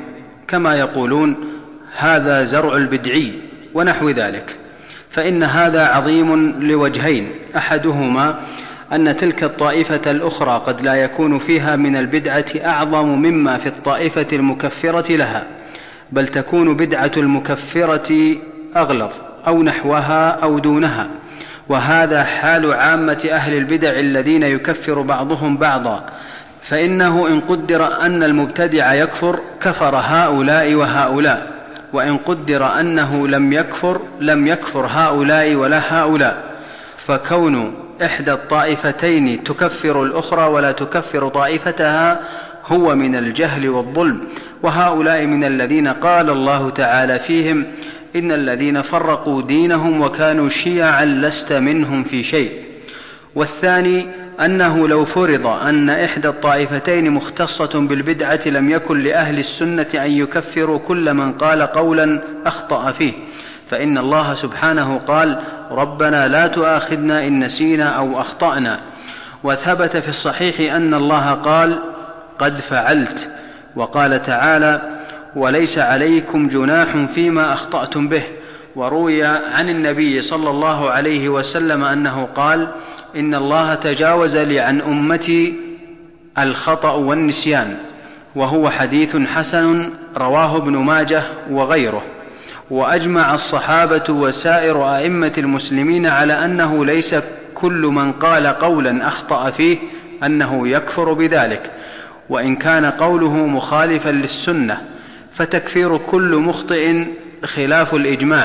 كما يقولون هذا زرع البدعي ونحو ذلك، فإن هذا عظيم لوجهين: أحدهما أن تلك الطائفة الأخرى قد لا يكون فيها من البدعة أعظم مما في الطائفة المكفرة لها، بل تكون بدعة المكفرة أغلظ أو نحوها أو دونها، وهذا حال عامة أهل البدع الذين يكفر بعضهم بعضا، فإنه إن قدر أن المبتدع يكفر كفر هؤلاء وهؤلاء، وإن قدر أنه لم يكفر هؤلاء ولا هؤلاء، فكون إحدى الطائفتين تكفر الأخرى ولا تكفر طائفتها هو من الجهل والظلم، وهؤلاء من الذين قال الله تعالى فيهم: إن الذين فرقوا دينهم وكانوا شيعا لست منهم في شيء. والثاني أنه لو فرض أن إحدى الطائفتين مختصة بالبدعة لم يكن لأهل السنة أن يكفروا كل من قال قولا أخطأ فيه، فإن الله سبحانه قال: ربنا لا تؤاخذنا إن نسينا أو أخطأنا. وثبت في الصحيح أن الله قال: قد فعلت. وقال تعالى: وليس عليكم جناح فيما أخطأتم به. وروي عن النبي صلى الله عليه وسلم أنه قال: إن الله تجاوز لي عن أمتي الخطأ والنسيان، وهو حديث حسن رواه ابن ماجه وغيره. وأجمع الصحابة وسائر أئمة المسلمين على أنه ليس كل من قال قولا أخطأ فيه أنه يكفر بذلك، وإن كان قوله مخالفا للسنة، فتكفير كل مخطئ خلاف الإجماع،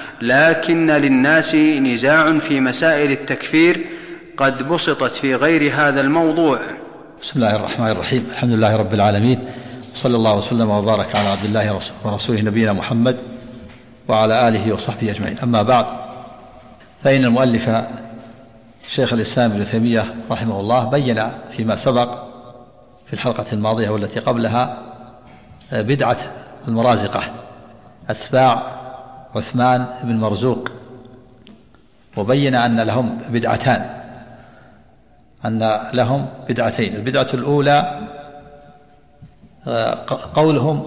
لكن للناس نزاع في مسائل التكفير قد بسطت في غير هذا الموضوع. بسم الله الرحمن الرحيم. الحمد لله رب العالمين، صلى الله وسلم وبارك على عبد الله ورسوله نبينا محمد وعلى آله وصحبه أجمعين. أما بعد، فإن المؤلف شيخ الإسلام ابن تيمية رحمه الله بين فيما سبق في الحلقة الماضية والتي قبلها بدعة المرازقة أتباع عثمان بن مرزوق، وبين أن لهم بدعتان، أن لهم بدعتين. البدعة الأولى قولهم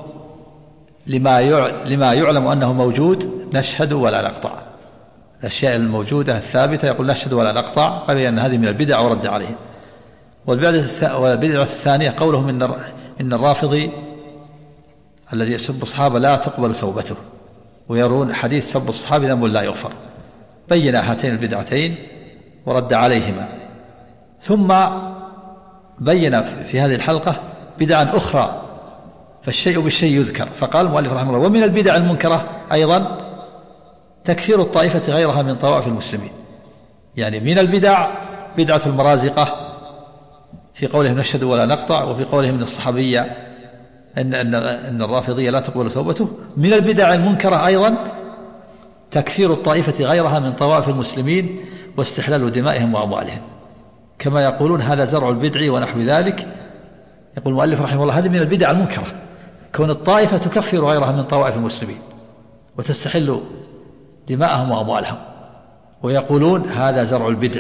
لما يعلم أنه موجود نشهد ولا نقطع، الأشياء الموجودة الثابتة يقول نشهد ولا نقطع، فبين أن هذه من البدع ورد عليهم. والبدعة الثانية قولهم إن الرافضي الذي يسب الصحابة لا تقبل توبته، ويرون حديث سب الصحابة ذنب لا يغفر. بين هاتين البدعتين ورد عليهما، ثم بين في هذه الحلقة بدعا أخرى، فالشيء بالشيء يذكر. فقال المؤلف رحمه الله: ومن البدع المنكرة أيضا تكفير الطائفة غيرها من طوائف المسلمين. يعني من البدع بدعة المرازقة في قولهم نشهد ولا نقطع، وفي قولهم من الصحابية إن الرافضية لا تقبل توبته. من البدع المنكرة أيضا تكفير الطائفة غيرها من طوائف المسلمين واستحلال دمائهم وأموالهم، كما يقولون هذا زرع البدع ونحو ذلك. يقول المؤلف رحمه الله: هذه من البدع المنكرة، كون الطائفة تكفر غيرها من طوائف المسلمين وتستحل دماءهم وأموالهم، ويقولون هذا زرع البدع.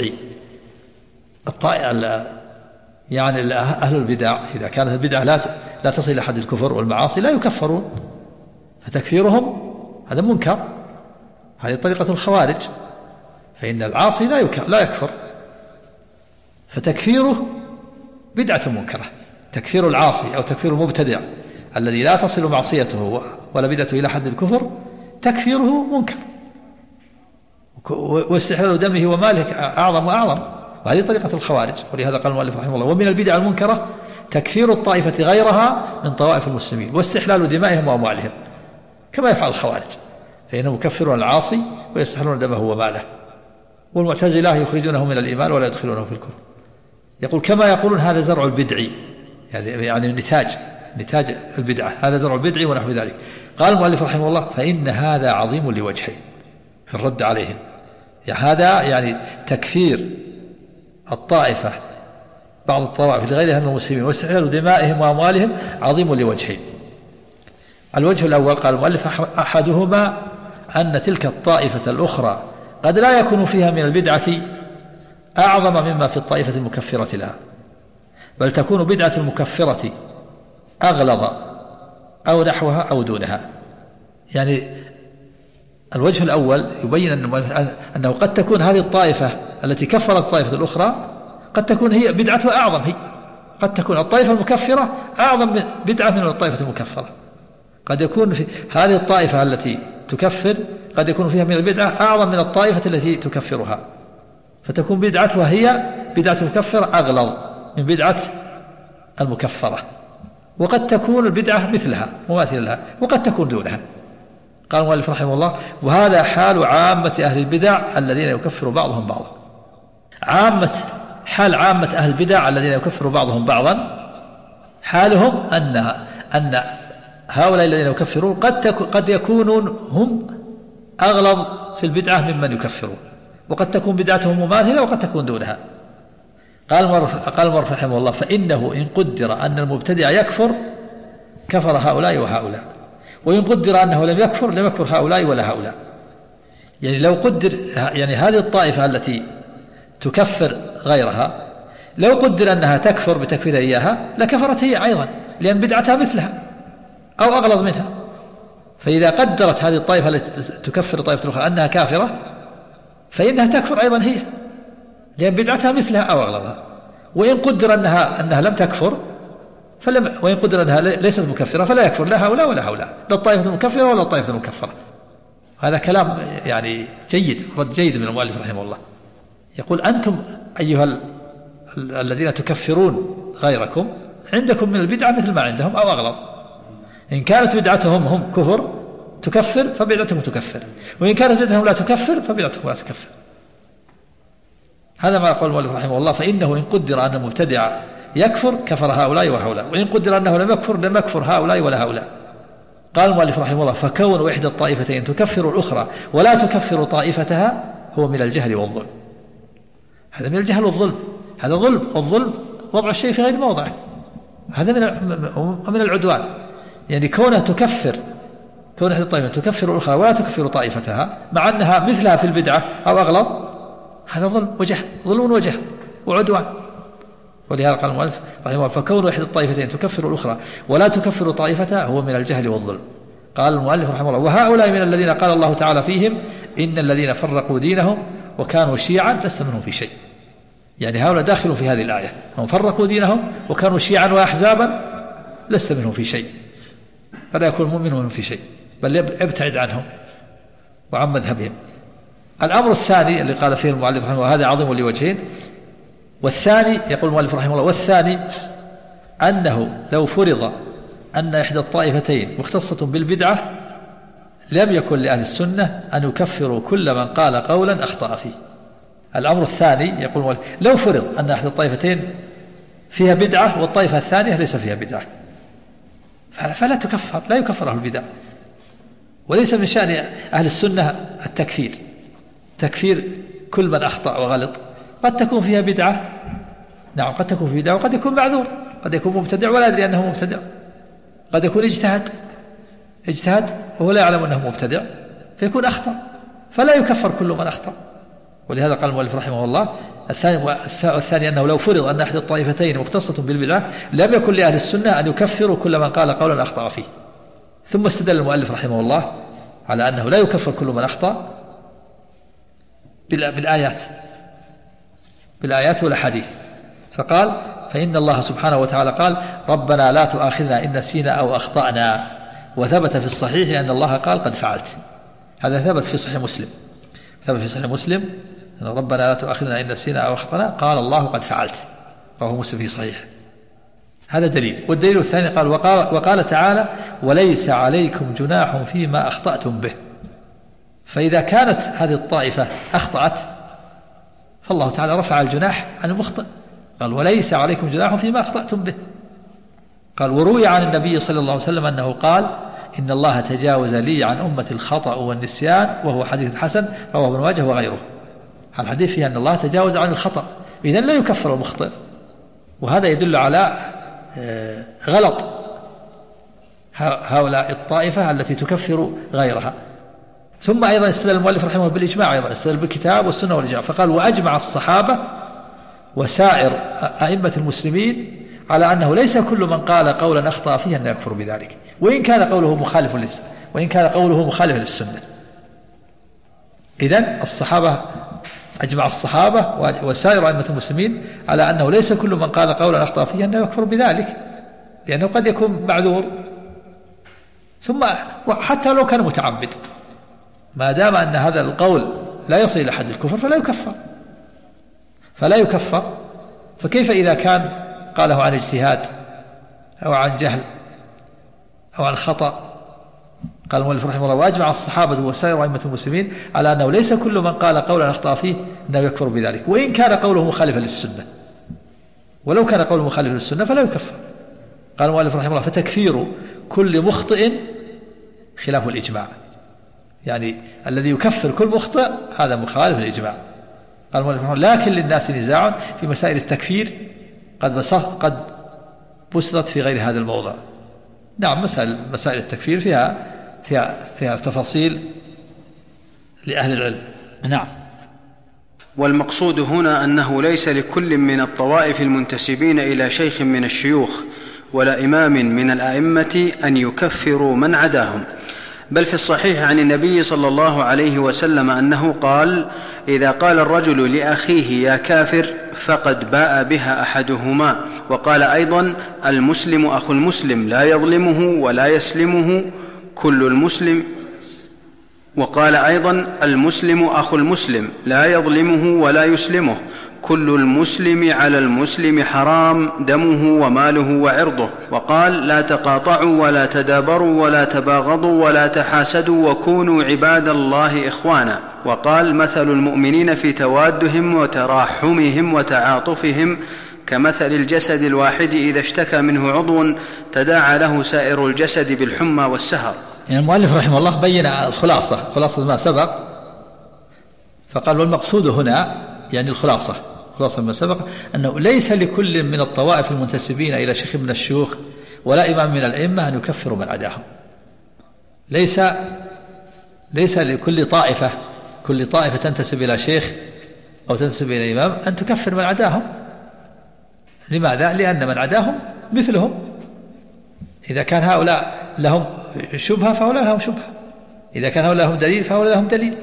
يعني أهل البدع إذا كانت البدعة لا تصل إلى حد الكفر والمعاصي لا يكفرون، فتكفيرهم هذا منكر. هذه طريقة الخوارج، فإن العاصي لا يكفر، فتكفيره بدعة منكرة. تكفير العاصي أو تكفير المبتدع الذي لا تصل معصيته ولا بدعته إلى حد الكفر تكفيره منكر، واستحلال دمه وماله أعظم وأعظم، وهذه طريقة الخوارج. ولهذا قال المؤلف رحمه الله: ومن البدع المنكرة تكفير الطائفة غيرها من طوائف المسلمين واستحلال دمائهم وأموالهم، كما يفعل الخوارج، فإنهم يكفرون العاصي ويستحلون دمه وماله. والمعتزلة يخرجونه من الإيمان ولا يدخلونه في الكفر. يقول كما يقولون هذا زرع البدع، يعني نتاج البدعة، هذا زرع البدع ونحو ذلك. قال المؤلف رحمه الله: فإن هذا عظيم لوجهين في الرد عليهم. هذا يعني تكفير الطائفة بعض الطوائف لغيرها من المسلمين واستحلال دمائهم وأموالهم عظيم لوجهين. الوجه الأول قال المؤلف: أحدهما أن تلك الطائفة الأخرى قد لا يكون فيها من البدعة أعظم مما في الطائفة المكفرة لها، بل تكون بدعة المكفرة أو نحوها أو دونها. يعني الوجه الأول يبين أنه قد تكون هذه الطائفة التي كفرت الطائفة الأخرى قد تكون هي بدعتها أعظم، هي قد تكون الطائفة المكفرة أعظم من بدعة من الطائفة المكفرة. قد يكون في هذه الطائفة التي تكفر قد يكون فيها من البدعة أعظم من الطائفة التي تكفرها، فتكون بدعتها هي بدعة المكفرة أغلظ من بدعة المكفرة. وقد تكون البدعة مثلها مماثلة لها وقد تكون دونها. قال المؤلف رحمه الله: وهذا حال عامة أهل البدع الذين يكفر بعضهم بعضا. حال عامة أهل البدع الذين يكفر بعضهم بعضا حالهم أن هؤلاء الذين يكفرون قد يكونون هم أغلظ في البدعة ممن يكفرون، وقد تكون بدعتهم مماثلة وقد تكون دونها. قال المؤلف رحمه الله: فإنه إن قدر أن المبتدع يكفر كفر هؤلاء وهؤلاء، وإن قدر أنه لم يكفر هؤلاء ولا هؤلاء. يعني لو قدر يعني هذه الطائفة التي تكفر غيرها لو قدر أنها تكفر بتكفيرها إياها لكفرت هي أيضا، لأن بدعتها مثلها أو أغلظ منها. فإذا قدرت هذه الطائفة التي تكفر الطائفة الأخرى أنها كافرة فإنها تكفر أيضا هي، لأن بدعتها مثلها أو أغلظها. وإن قدر أنها لم تكفر وإن قدر أنها ليست مكفرة فلا يكفر لا هؤلاء ولا هؤلاء، لا الطائفة المكفرة ولا الطائفة المكفرة. هذا كلام يعني جيد، رد جيد من المؤلف رحمه الله. يقول: أنتم أيها الذين تكفرون غيركم عندكم من البدعة مثل ما عندهم أو أغلظ. إن كانت بدعتهم هم كفر تكفر فبدعتهم تكفر، وإن كانت بدعتهم لا تكفر فبدعتهم لا تكفر. هذا ما يقول المؤلف رحمه الله: فإنه إن قدر أن المبتدع يكفر كفر هؤلاء وهؤلاء، وإن قدر أنه لم يكفر هؤلاء ولا هؤلاء. قال المؤلف رحمه الله: فكون إحدى الطائفتين تكفر الأخرى ولا تكفر طائفتها هو من الجهل والظلم. هذا من الجهل والظلم، هذا ظلم، والظلم وضع الشيء في غير موضعه، هذا من العدوان. يعني كونها إحدى الطائفتين تكفر الأخرى ولا تكفر طائفتها مع أنها مثلها في البدعة أو أغلظ، هذا ظلم وجهل، ظلم وجهل وعدوان. ولهذا قال المؤلف رحمه الله: فكون إحدى الطائفتين تكفر الأخرى ولا تكفر طائفتها هو من الجهل والظلم. قال المؤلف رحمه الله: وهؤلاء من الذين قال الله تعالى فيهم: إن الذين فرقوا دينهم وكانوا شيعا لست منهم في شيء. يعني هؤلاء داخلوا في هذه الآية، هم فرقوا دينهم وكانوا شيعا وأحزابا لست منهم في شيء، فلا يكون مؤمن منهم في شيء، بل ابتعد عنهم وعن مذهبهم. الأمر الثاني اللي قال فيه المؤلف رحمه الله، هذا عظيم لوجهين. والثاني يقول المؤلف رحمه الله: والثاني أنه لو فرض أن إحدى الطائفتين مختصة بالبدعة لم يكن لأهل السنة أن يكفروا كل من قال قولا أخطأ فيه. الأمر الثاني يقول المؤلف: لو فرض أن إحدى الطائفتين فيها بدعة والطائفة الثانية ليس فيها بدعة فلا تكفر، لا يكفر أهل البدع. وليس من شأن أهل السنة تكفير كل من أخطأ وغلط. قد تكون فيها بدعة، نعم قد تكون فيها بدعة، وقد يكون معذور، قد يكون مبتدع ولا يدري أنه مبتدع، قد يكون اجتهد وهو لا يعلم أنه مبتدع فيكون أخطأ، فلا يكفر كل من أخطأ. ولهذا قال المؤلف رحمه الله: الثاني أنه لو فرض أن أحد الطائفتين مختصة بالبدعة لم يكن لأهل السنة أن يكفروا كل من قال قولا أخطأ فيه. ثم استدل المؤلف رحمه الله على أنه لا يكفر كل من أخطأ بالآيات والأحاديث، فقال: فإن الله سبحانه وتعالى قال: ربنا لا تؤاخذنا إن نسينا أو أخطأنا، وثبت في الصحيح أن الله قال: قد فعلت. هذا ثبت في صحيح مسلم أن ربنا لا تؤاخذنا إن نسينا أو أخطأنا، قال الله: قد فعلت. رواه مسلم في صحيح. هذا دليل. والدليل الثاني قال: وقال تعالى: وليس عليكم جناح فيما أخطأتم به. فإذا كانت هذه الطائفة أخطأت فالله تعالى رفع الجناح عن المخطئ، قال: وليس عليكم جناح فيما أخطأتم به. قال: وروي عن النبي صلى الله عليه وسلم أنه قال: إن الله تجاوز لي عن أمة الخطأ والنسيان، وهو حديث حسن رواه ابن ماجه وغيره. الحديث فيه أن الله تجاوز عن الخطأ، إذن لا يكفر المخطئ. وهذا يدل على غلط هؤلاء الطائفة التي تكفر غيرها. ثم أيضا استدل المؤلف رحمه الله بالإجماع، أيضا استدل بالكتاب والسنة والإجماع، فقال: وأجمع الصحابة وسائر أئمة المسلمين على أنه ليس كل من قال قولا أخطأ فيه أن يكفر بذلك، وإن كان قوله مخالف للسنة. إذن الصحابة أجمع الصحابة وسائر أئمة المسلمين على أنه ليس كل من قال قولا أخطأ فيه أن يكفر بذلك، لأنه قد يكون معذور، ثم حتى لو كان متعمد ما دام أن هذا القول لا يصل إلى حد الكفر فلا يكفر. فكيف إذا كان قاله عن اجتهاد أو عن جهل أو عن خطأ؟ قال المؤلف رحمه الله: وأجمع الصحابة وسائر أئمة المسلمين على أنه ليس كل من قال قولا أخطأ فيه أنه يكفر بذلك، وإن كان قوله مخالفا للسنة، ولو كان قوله مخالفا للسنة فلا يكفر. قال المؤلف رحمه الله: فتكفير كل مخطئ خلاف الإجماع، يعني الذي يكفر كل مخطئ هذا مخالف للإجماع. قال المؤلف رحمه الله: لكن للناس نزاع في مسائل التكفير قد بسطت في غير هذا الموضع. نعم، مسائل التكفير فيها تفاصيل لأهل العلم. نعم. والمقصود هنا أنه ليس لكل من الطوائف المنتسبين إلى شيخ من الشيوخ ولا إمام من الأئمة أن يكفروا من عداهم، بل في الصحيح عن النبي صلى الله عليه وسلم أنه قال: إذا قال الرجل لأخيه يا كافر فقد باء بها أحدهما. وقال أيضا: المسلم أخو المسلم لا يظلمه ولا يسلمه كل المسلم. وقال أيضا: المسلم أخو المسلم لا يظلمه ولا يسلمه كل المسلم على المسلم حرام دمه وماله وعرضه. وقال: لا تقاطعوا ولا تدابروا ولا تباغضوا ولا تحاسدوا وكونوا عباد الله إخوانا. وقال: مثل المؤمنين في توادهم وتراحمهم وتعاطفهم كمثل الجسد الواحد إذا اشتكى منه عضو تداعى له سائر الجسد بالحمى والسهر. يعني المؤلف رحمه الله بين خلاصة ما سبق، فقال: والمقصود هنا يعني خلاصة ما سبق أنه ليس لكل من الطوائف المنتسبين إلى شيخ من الشيوخ ولا إمام من الأئمة أن يكفروا من عداهم. ليس لكل طائفة تنتسب إلى شيخ أو تنتسب إلى إمام أن تكفر من عداهم. لماذا؟ لأن من عداهم مثلهم، إذا كان هؤلاء لهم شبهة فهؤلاء لهم شبهة، إذا كان هؤلاء لهم دليل فهؤلاء لهم دليل،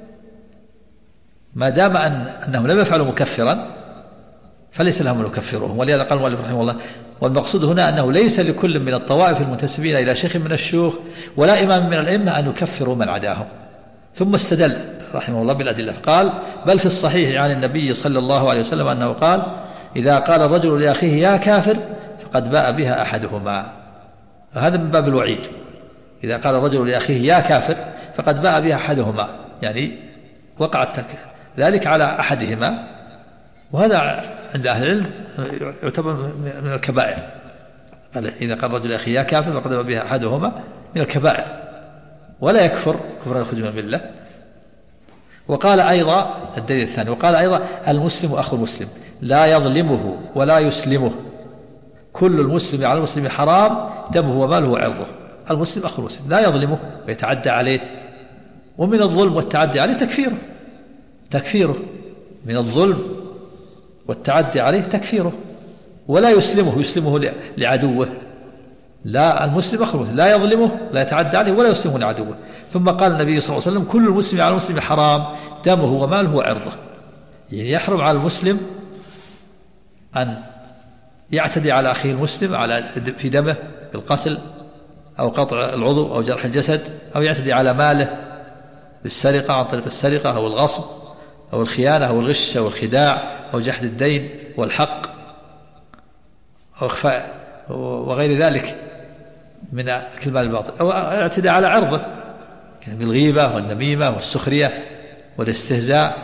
ما دام أنهم لم يفعلوا مكفرا فليس لهم أن يكفروهم. ولهذا قال المؤلف رحمه الله: والمقصود هنا أنه ليس لكل من الطوائف المنتسبين إلى شيخ من الشيوخ ولا إمام من الأئمة أن يكفروا من عداهم. ثم استدل رحمه الله بالأدلة، قال: بل في الصحيح عن النبي صلى الله عليه وسلم أنه قال: إذا قال الرجل لأخيه يا كافر فقد باء بها أحدهما. هذا من باب الوعيد، إذا قال الرجل لأخيه يا كافر فقد باء بها أحدهما، يعني وقع ذلك على أحدهما، وهذا عند أهل العلم يعتبر من الكبائر. قال: إذا قال الرجل لأخيه يا كافر فقد باء بها أحدهما من الكبائر، ولا يكفر كفرا يخرج من الملة. وقال أيضا الدليل الثاني: وقال أيضا: المسلم أخو المسلم لا يظلمه ولا يسلمه كل المسلم على المسلم حرام دمه وماله وعرضه. المسلم أخو المسلم لا يظلمه ويتعدى عليه، ومن الظلم والتعدي عليه تكفيره من الظلم والتعدي عليه تكفيره، ولا يسلمه لعدوه. لا، المسلم أخو المسلم لا يظلمه لا يتعدى عليه ولا يسلمه لعدوه. ثم قال النبي صلى الله عليه وسلم: كل المسلم على المسلم حرام دمه وماله وعرضه. يعني يحرم على المسلم أن يعتدي على أخيه المسلم في دمه بالقتل أو قطع العضو أو جرح الجسد، أو يعتدي على ماله بالسرقة عن طريق السرقة أو الغصب أو الخيانة أو الغش أو الخداع أو جحد الدين والحق أو إخفاء وغير ذلك من كل مال الباطل، أو اعتداء على عرضه بالغيبة والنميمة والسخرية والاستهزاء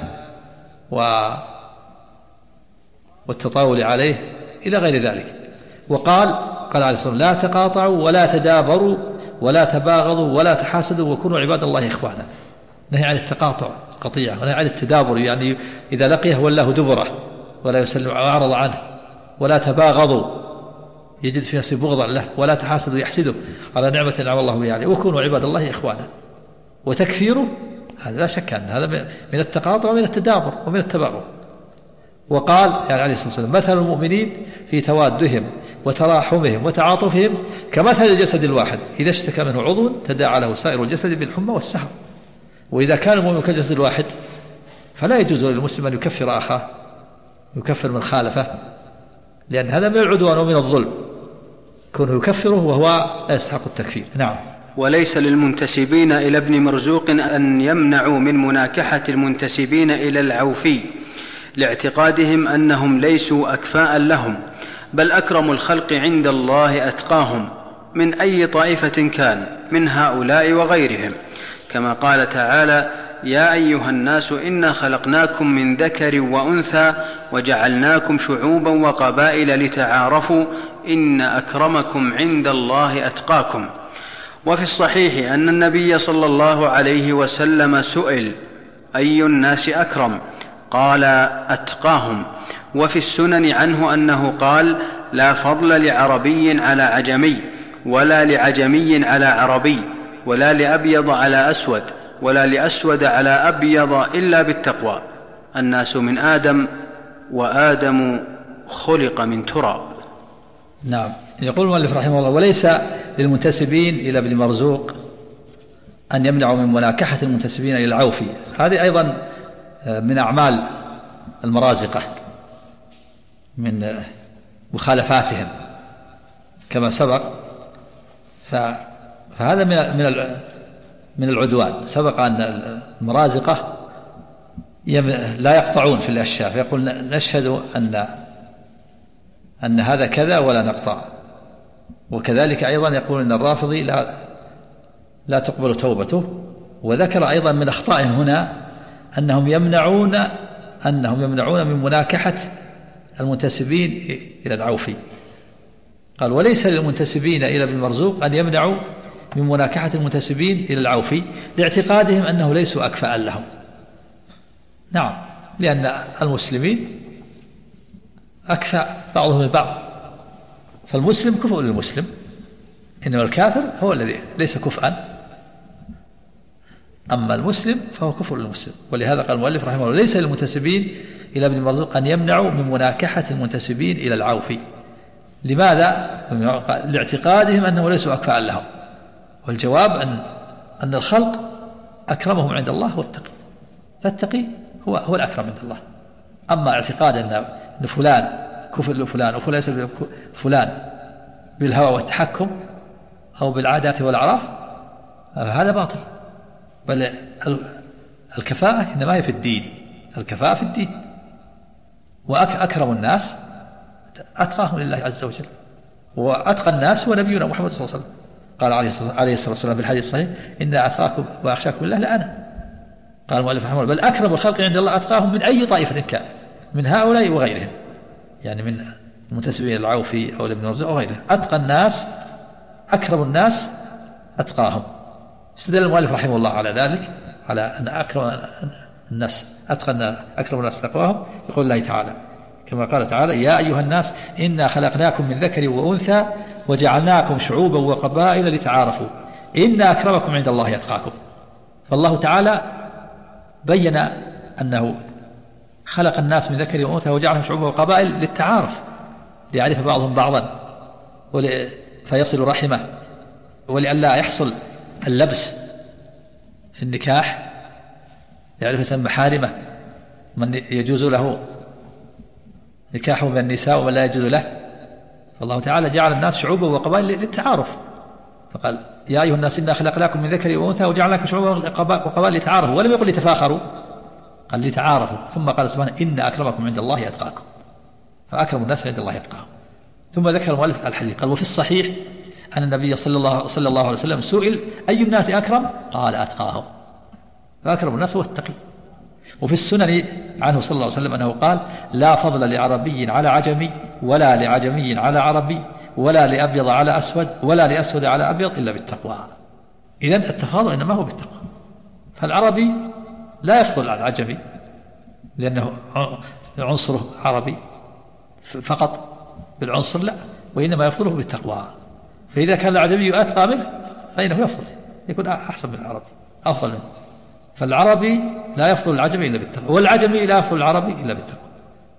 والتطاول عليه إلى غير ذلك. وقال عليه الصلاة والسلام: لا تقاطعوا ولا تدابروا ولا تباغضوا ولا تحاسدوا وكونوا عباد الله إخوانا. نهي عن التقاطع قطيعة، ونهي عن التدابر، يعني إذا لقيه ولاه دبره ولا يسلم وأعرض عنه. ولا تباغضوا، يجد في نفسه بغضا له. ولا تحاسدوا، يحسده على نعمة أنعم الله بها عليه. وكونوا عباد الله إخوانا. وتكفيره هذا لا شك أن هذا من التقاطع ومن التدابر ومن التباغض. وقال يعني عليه الصلاة والسلام مثل المؤمنين في توادهم وتراحمهم وتعاطفهم كمثل الجسد الواحد إذا اشتكى منه عضو تداعى له سائر الجسد بالحمى والسهر. وإذا كان المؤمن كالجسد الواحد فلا يجوز للمسلم أن يكفر أخاه، يكفر من خالفه، لأن هذا من العدوان ومن الظلم، كونه يكفره وهو لا يستحق التكفير. نعم. وليس للمنتسبين إلى ابن مرزوق أن يمنعوا من مناكحة المنتسبين إلى العوفي لاعتقادهم أنهم ليسوا أكفاء لهم، بل أكرم الخلق عند الله أتقاهم من أي طائفة كان من هؤلاء وغيرهم، كما قال تعالى: يا أيها الناس إنا خلقناكم من ذكر وأنثى وجعلناكم شعوبا وقبائل لتعارفوا إن أكرمكم عند الله أتقاكم. وفي الصحيح أن النبي صلى الله عليه وسلم سئل: أي الناس أكرم؟ قال: أتقاهم. وفي السنن عنه أنه قال: لا فضل لعربي على عجمي، ولا لعجمي على عربي، ولا لأبيض على أسود، ولا لأسود على أبيض إلا بالتقوى. الناس من آدم، وآدم خلق من تراب. نعم. يقول المؤلف رحمه الله: وليس للمنتسبين إلى ابن مرزوق أن يمنعوا من مناكحة المنتسبين إلى العوفي. هذه أيضا من أعمال المرازقة، من مخالفاتهم كما سبق، فهذا من العدوان. سبق أن المرازقة لا يقطعون في الأشياء، فيقول نشهد أن هذا كذا ولا نقطع. وكذلك أيضا يقول أن الرافضي لا تقبل توبته. وذكر أيضا من أخطائهم هنا أنهم يمنعون من مناكحة المنتسبين إلى العوفي. قال: وليس للمنتسبين إلى ابن مرزوق أن يمنعوا من مناكحة المنتسبين إلى العوفي لاعتقادهم أنه ليسوا أكفاء لهم. نعم، لأن المسلمين أكفاء بعضهم البعض، فالمسلم كفء للمسلم، إنما الكافر هو الذي ليس كفءا، أما المسلم فهو كفء للمسلم. ولهذا قال المؤلف رحمه الله: ليس للمنتسبين إلى ابن مرزوق أن يمنعوا من مناكحة المنتسبين إلى العوفي. لماذا؟ لاعتقادهم أنه ليسوا أكفاء لهم. والجواب أن الخلق أكرمهم عند الله هو التقي، فالتقي هو الأكرم عند الله. أما اعتقاد أن فلان كفء لفلان وفلان ليس فلان بالهوى والتحكم أو بالعادات والأعراف، هذا باطل. بل الكفاءة إنما هي في الدين، الكفاءة في الدين. وأكرم الناس أتقاهم لله عز وجل، وأتقى الناس هو نبينا محمد صلى الله عليه وسلم. قال عليه الصلاة والسلام في الحديث الصحيح: إن أتقاكم وأخشاكم لله لأنا. قال المؤلف رحمه الله: بل أكرم الخلق عند الله أتقاهم من أي طائفة كان من هؤلاء وغيرهم، يعني من المنتسبين العوفي أو ابن مرزوق أو غيره. أتقى الناس، أكرم الناس أتقاهم. استدل المؤلف رحمه الله على ذلك، على أن أكرم الناس أكرم الناس تقواهم، يقول الله تعالى كما قال تعالى: يا أيها الناس إنا خلقناكم من ذكر وأنثى وجعلناكم شعوبا وقبائل لتعارفوا إن أكرمكم عند الله أتقاكم. فالله تعالى بين أنه خلق الناس من ذكر وأنثى وجعلهم شعوبا وقبائل للتعارف، ليعرف بعضهم بعضا فيصل رحمه، ولئلا يحصل اللبس في النكاح، يعرف إنسان محارمه، من يجوز له نكاحه من النساء ومن لا يجوز له. فالله تعالى جعل الناس شعوبا وقبائل للتعارف، فقال: يا أيها الناس إنا خلقناكم من ذكر وأنثى وجعلناكم شعوبا وقبائل لتعارفوا، ولم يقل لتفاخروا، قال لتعارفوا. ثم قال سبحانه: إن أكرمكم عند الله أتقاكم، فأكرم الناس عند الله أتقاهم. ثم ذكر المؤلف الحديث قال: وفي الصحيح أن النبي صلى الله عليه وسلم سئل: أي الناس أكرم؟ قال: أتقاهم. فأكرم الناس هو التقي. وفي السنن عنه صلى الله عليه وسلم أنه قال: لا فضل لعربي على عجمي، ولا لعجمي على عربي، ولا لأبيض على أسود، ولا لأسود على أبيض إلا بالتقوى. إذن التفاضل إنما هو بالتقوى. فالعربي لا يفضل على العجمي لأنه عنصره عربي فقط بالعنصر، لا، وإنما يفضله بالتقوى. فإذا كان العجمي أتقى منه فإنه يفضل، يكون أحسن من العربي، أفضل منه. فالعربي لا يفضل العجمي إلا بالتقوى، والعجمي لا يفضل العربي إلا بالتقوى.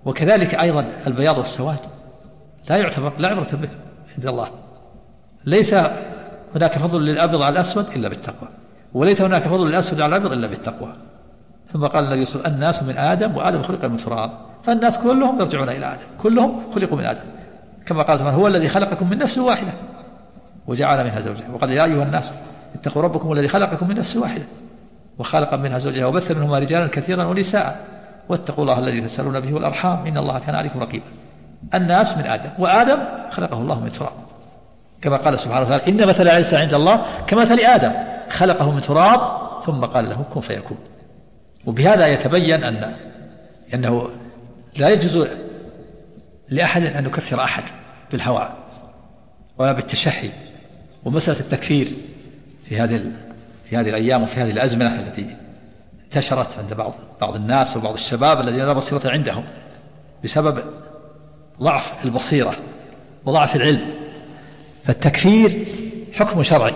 وكذلك أيضا البياض والسواد لا عبرة به عند الله. ليس هناك فضل للأبيض على الأسود إلا بالتقوى، وليس هناك فضل للأسود على الأبيض إلا بالتقوى. ثم قال النبي صلى الله عليه وسلم: الناس من آدم وآدم خلق من تراب. فالناس كلهم يرجعون إلى آدم، كلهم خلقوا من آدم، كما قال سبحانه: هو الذي خلقكم من نفس واحدة وجعل منها زوجها، وقال: يا أيها الناس اتقوا ربكم الذي خلقكم من نفس واحدة وخلق منها زوجها وبث منهما رجالا كثيرا ونساء واتقوا الله الذي تسألون به والأرحام إن الله كان عليكم رقيبا. الناس من آدم، وآدم خلقه الله من تراب، كما قال سبحانه وتعالى: إن مثل عيسى عند الله كمثل آدم خلقه من تراب ثم قال له كن فيكون. وبهذا يتبين أنه لا يجوز لأحد أن يكفر أحد بالهوى ولا بالتشحي. ومسألة التكفير في هذه الأيام وفي هذه الأزمنة التي انتشرت عند بعض الناس وبعض الشباب الذين لا بصيرة عندهم بسبب ضعف البصيرة وضعف العلم، فالتكفير حكم شرعي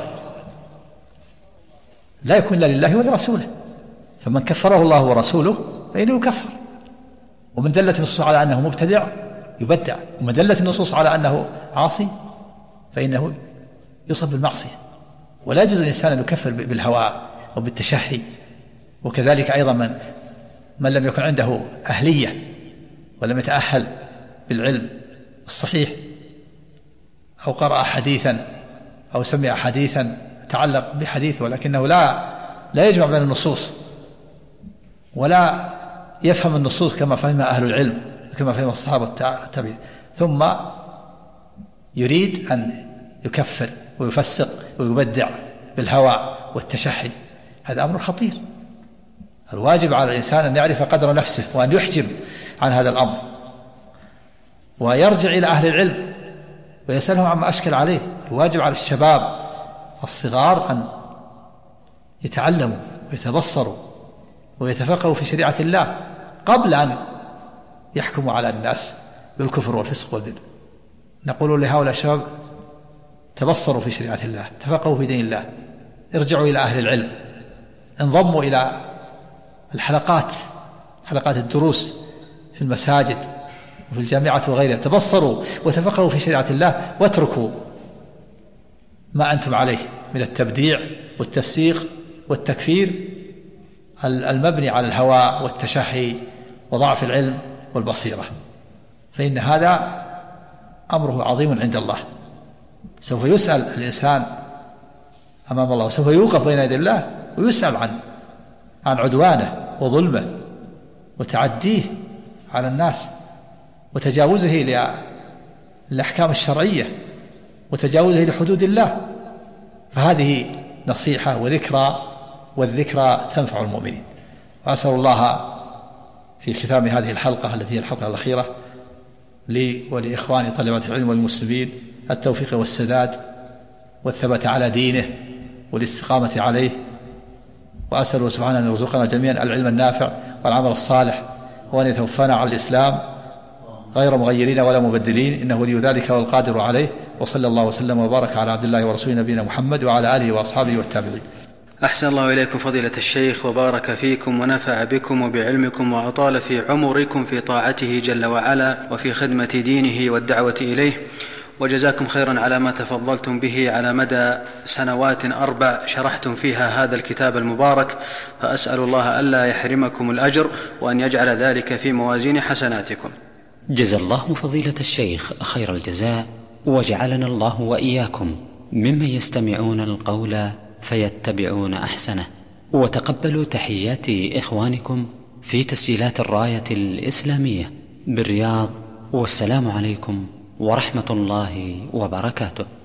لا يكون لا لله ولا رسوله، فمن كفره الله ورسوله فإنه يكفر. ومن دلت النصوص على أنه مبتدع يبدع، ومن دلت النصوص على أنه عاصي فإنه يصب بالمعصية. ولا يجوز الإنسان أن يكفر بالهوى وبالتشحي. وكذلك أيضا من لم يكن عنده أهلية ولم يتأهل بالعلم الصحيح أو قرأ حديثا أو سمع حديثا تعلق بحديث ولكنه لا يجمع بين النصوص ولا يفهم النصوص كما فهم أهل العلم كما فهم الصحابة التابعين، ثم يريد أن يكفر ويفسق ويبدع بالهوى والتشحي، هذا أمر خطير. الواجب على الإنسان أن يعرف قدر نفسه وأن يحجم عن هذا الأمر ويرجع إلى أهل العلم ويسألهم عما أشكل عليه. الواجب على الشباب الصغار أن يتعلموا ويتبصروا ويتفقهوا في شريعة الله قبل أن يحكموا على الناس بالكفر والفسق والبدع. نقول لهؤلاء الشباب: تبصروا في شريعة الله، تفقهوا في دين الله، ارجعوا إلى أهل العلم، انضموا إلى حلقات الدروس في المساجد وفي الجامعة وغيرها، تبصروا وتفقهوا في شريعة الله، واتركوا ما أنتم عليه من التبديع والتفسيق والتكفير المبني على الهوى والتشحي وضعف العلم والبصيرة، فإن هذا أمره عظيم عند الله. سوف يسأل الإنسان أمام الله، سوف يوقف بين يدي الله ويسأل عن عدوانه وظلمه وتعديه على الناس وتجاوزه للأحكام الشرعية وتجاوزه لحدود الله. فهذه نصيحة وذكرى، والذكرى تنفع المؤمنين. وأسأل الله في ختام هذه الحلقة التي هي الحلقة الأخيرة لي ولإخواني طلبة العلم والمسلمين التوفيق والسداد والثبات على دينه والاستقامة عليه. وأسأل سبحانه أن يرزقنا جميعا العلم النافع والعمل الصالح، وأن يتوفانا على الإسلام غير مغيرين ولا مبدلين، إنه ولي ذلك والقادر عليه. وصلى الله وسلم وبارك على عبد الله ورسوله نبينا محمد وعلى آله وأصحابه والتابعين. أحسن الله إليكم فضيلة الشيخ، وبارك فيكم ونفع بكم وبعلمكم وأطال في عمركم في طاعته جل وعلا وفي خدمة دينه والدعوة إليه، وجزاكم خيرا على ما تفضلتم به على مدى سنوات 4 شرحتم فيها هذا الكتاب المبارك، فأسأل الله ألا يحرمكم الأجر وأن يجعل ذلك في موازين حسناتكم. جزا الله فضيلة الشيخ خير الجزاء، وجعلنا الله وإياكم ممن يستمعون القول فيتبعون أحسنه. وتقبلوا تحيات إخوانكم في تسجيلات الراية الإسلامية بالرياض، والسلام عليكم ورحمة الله وبركاته.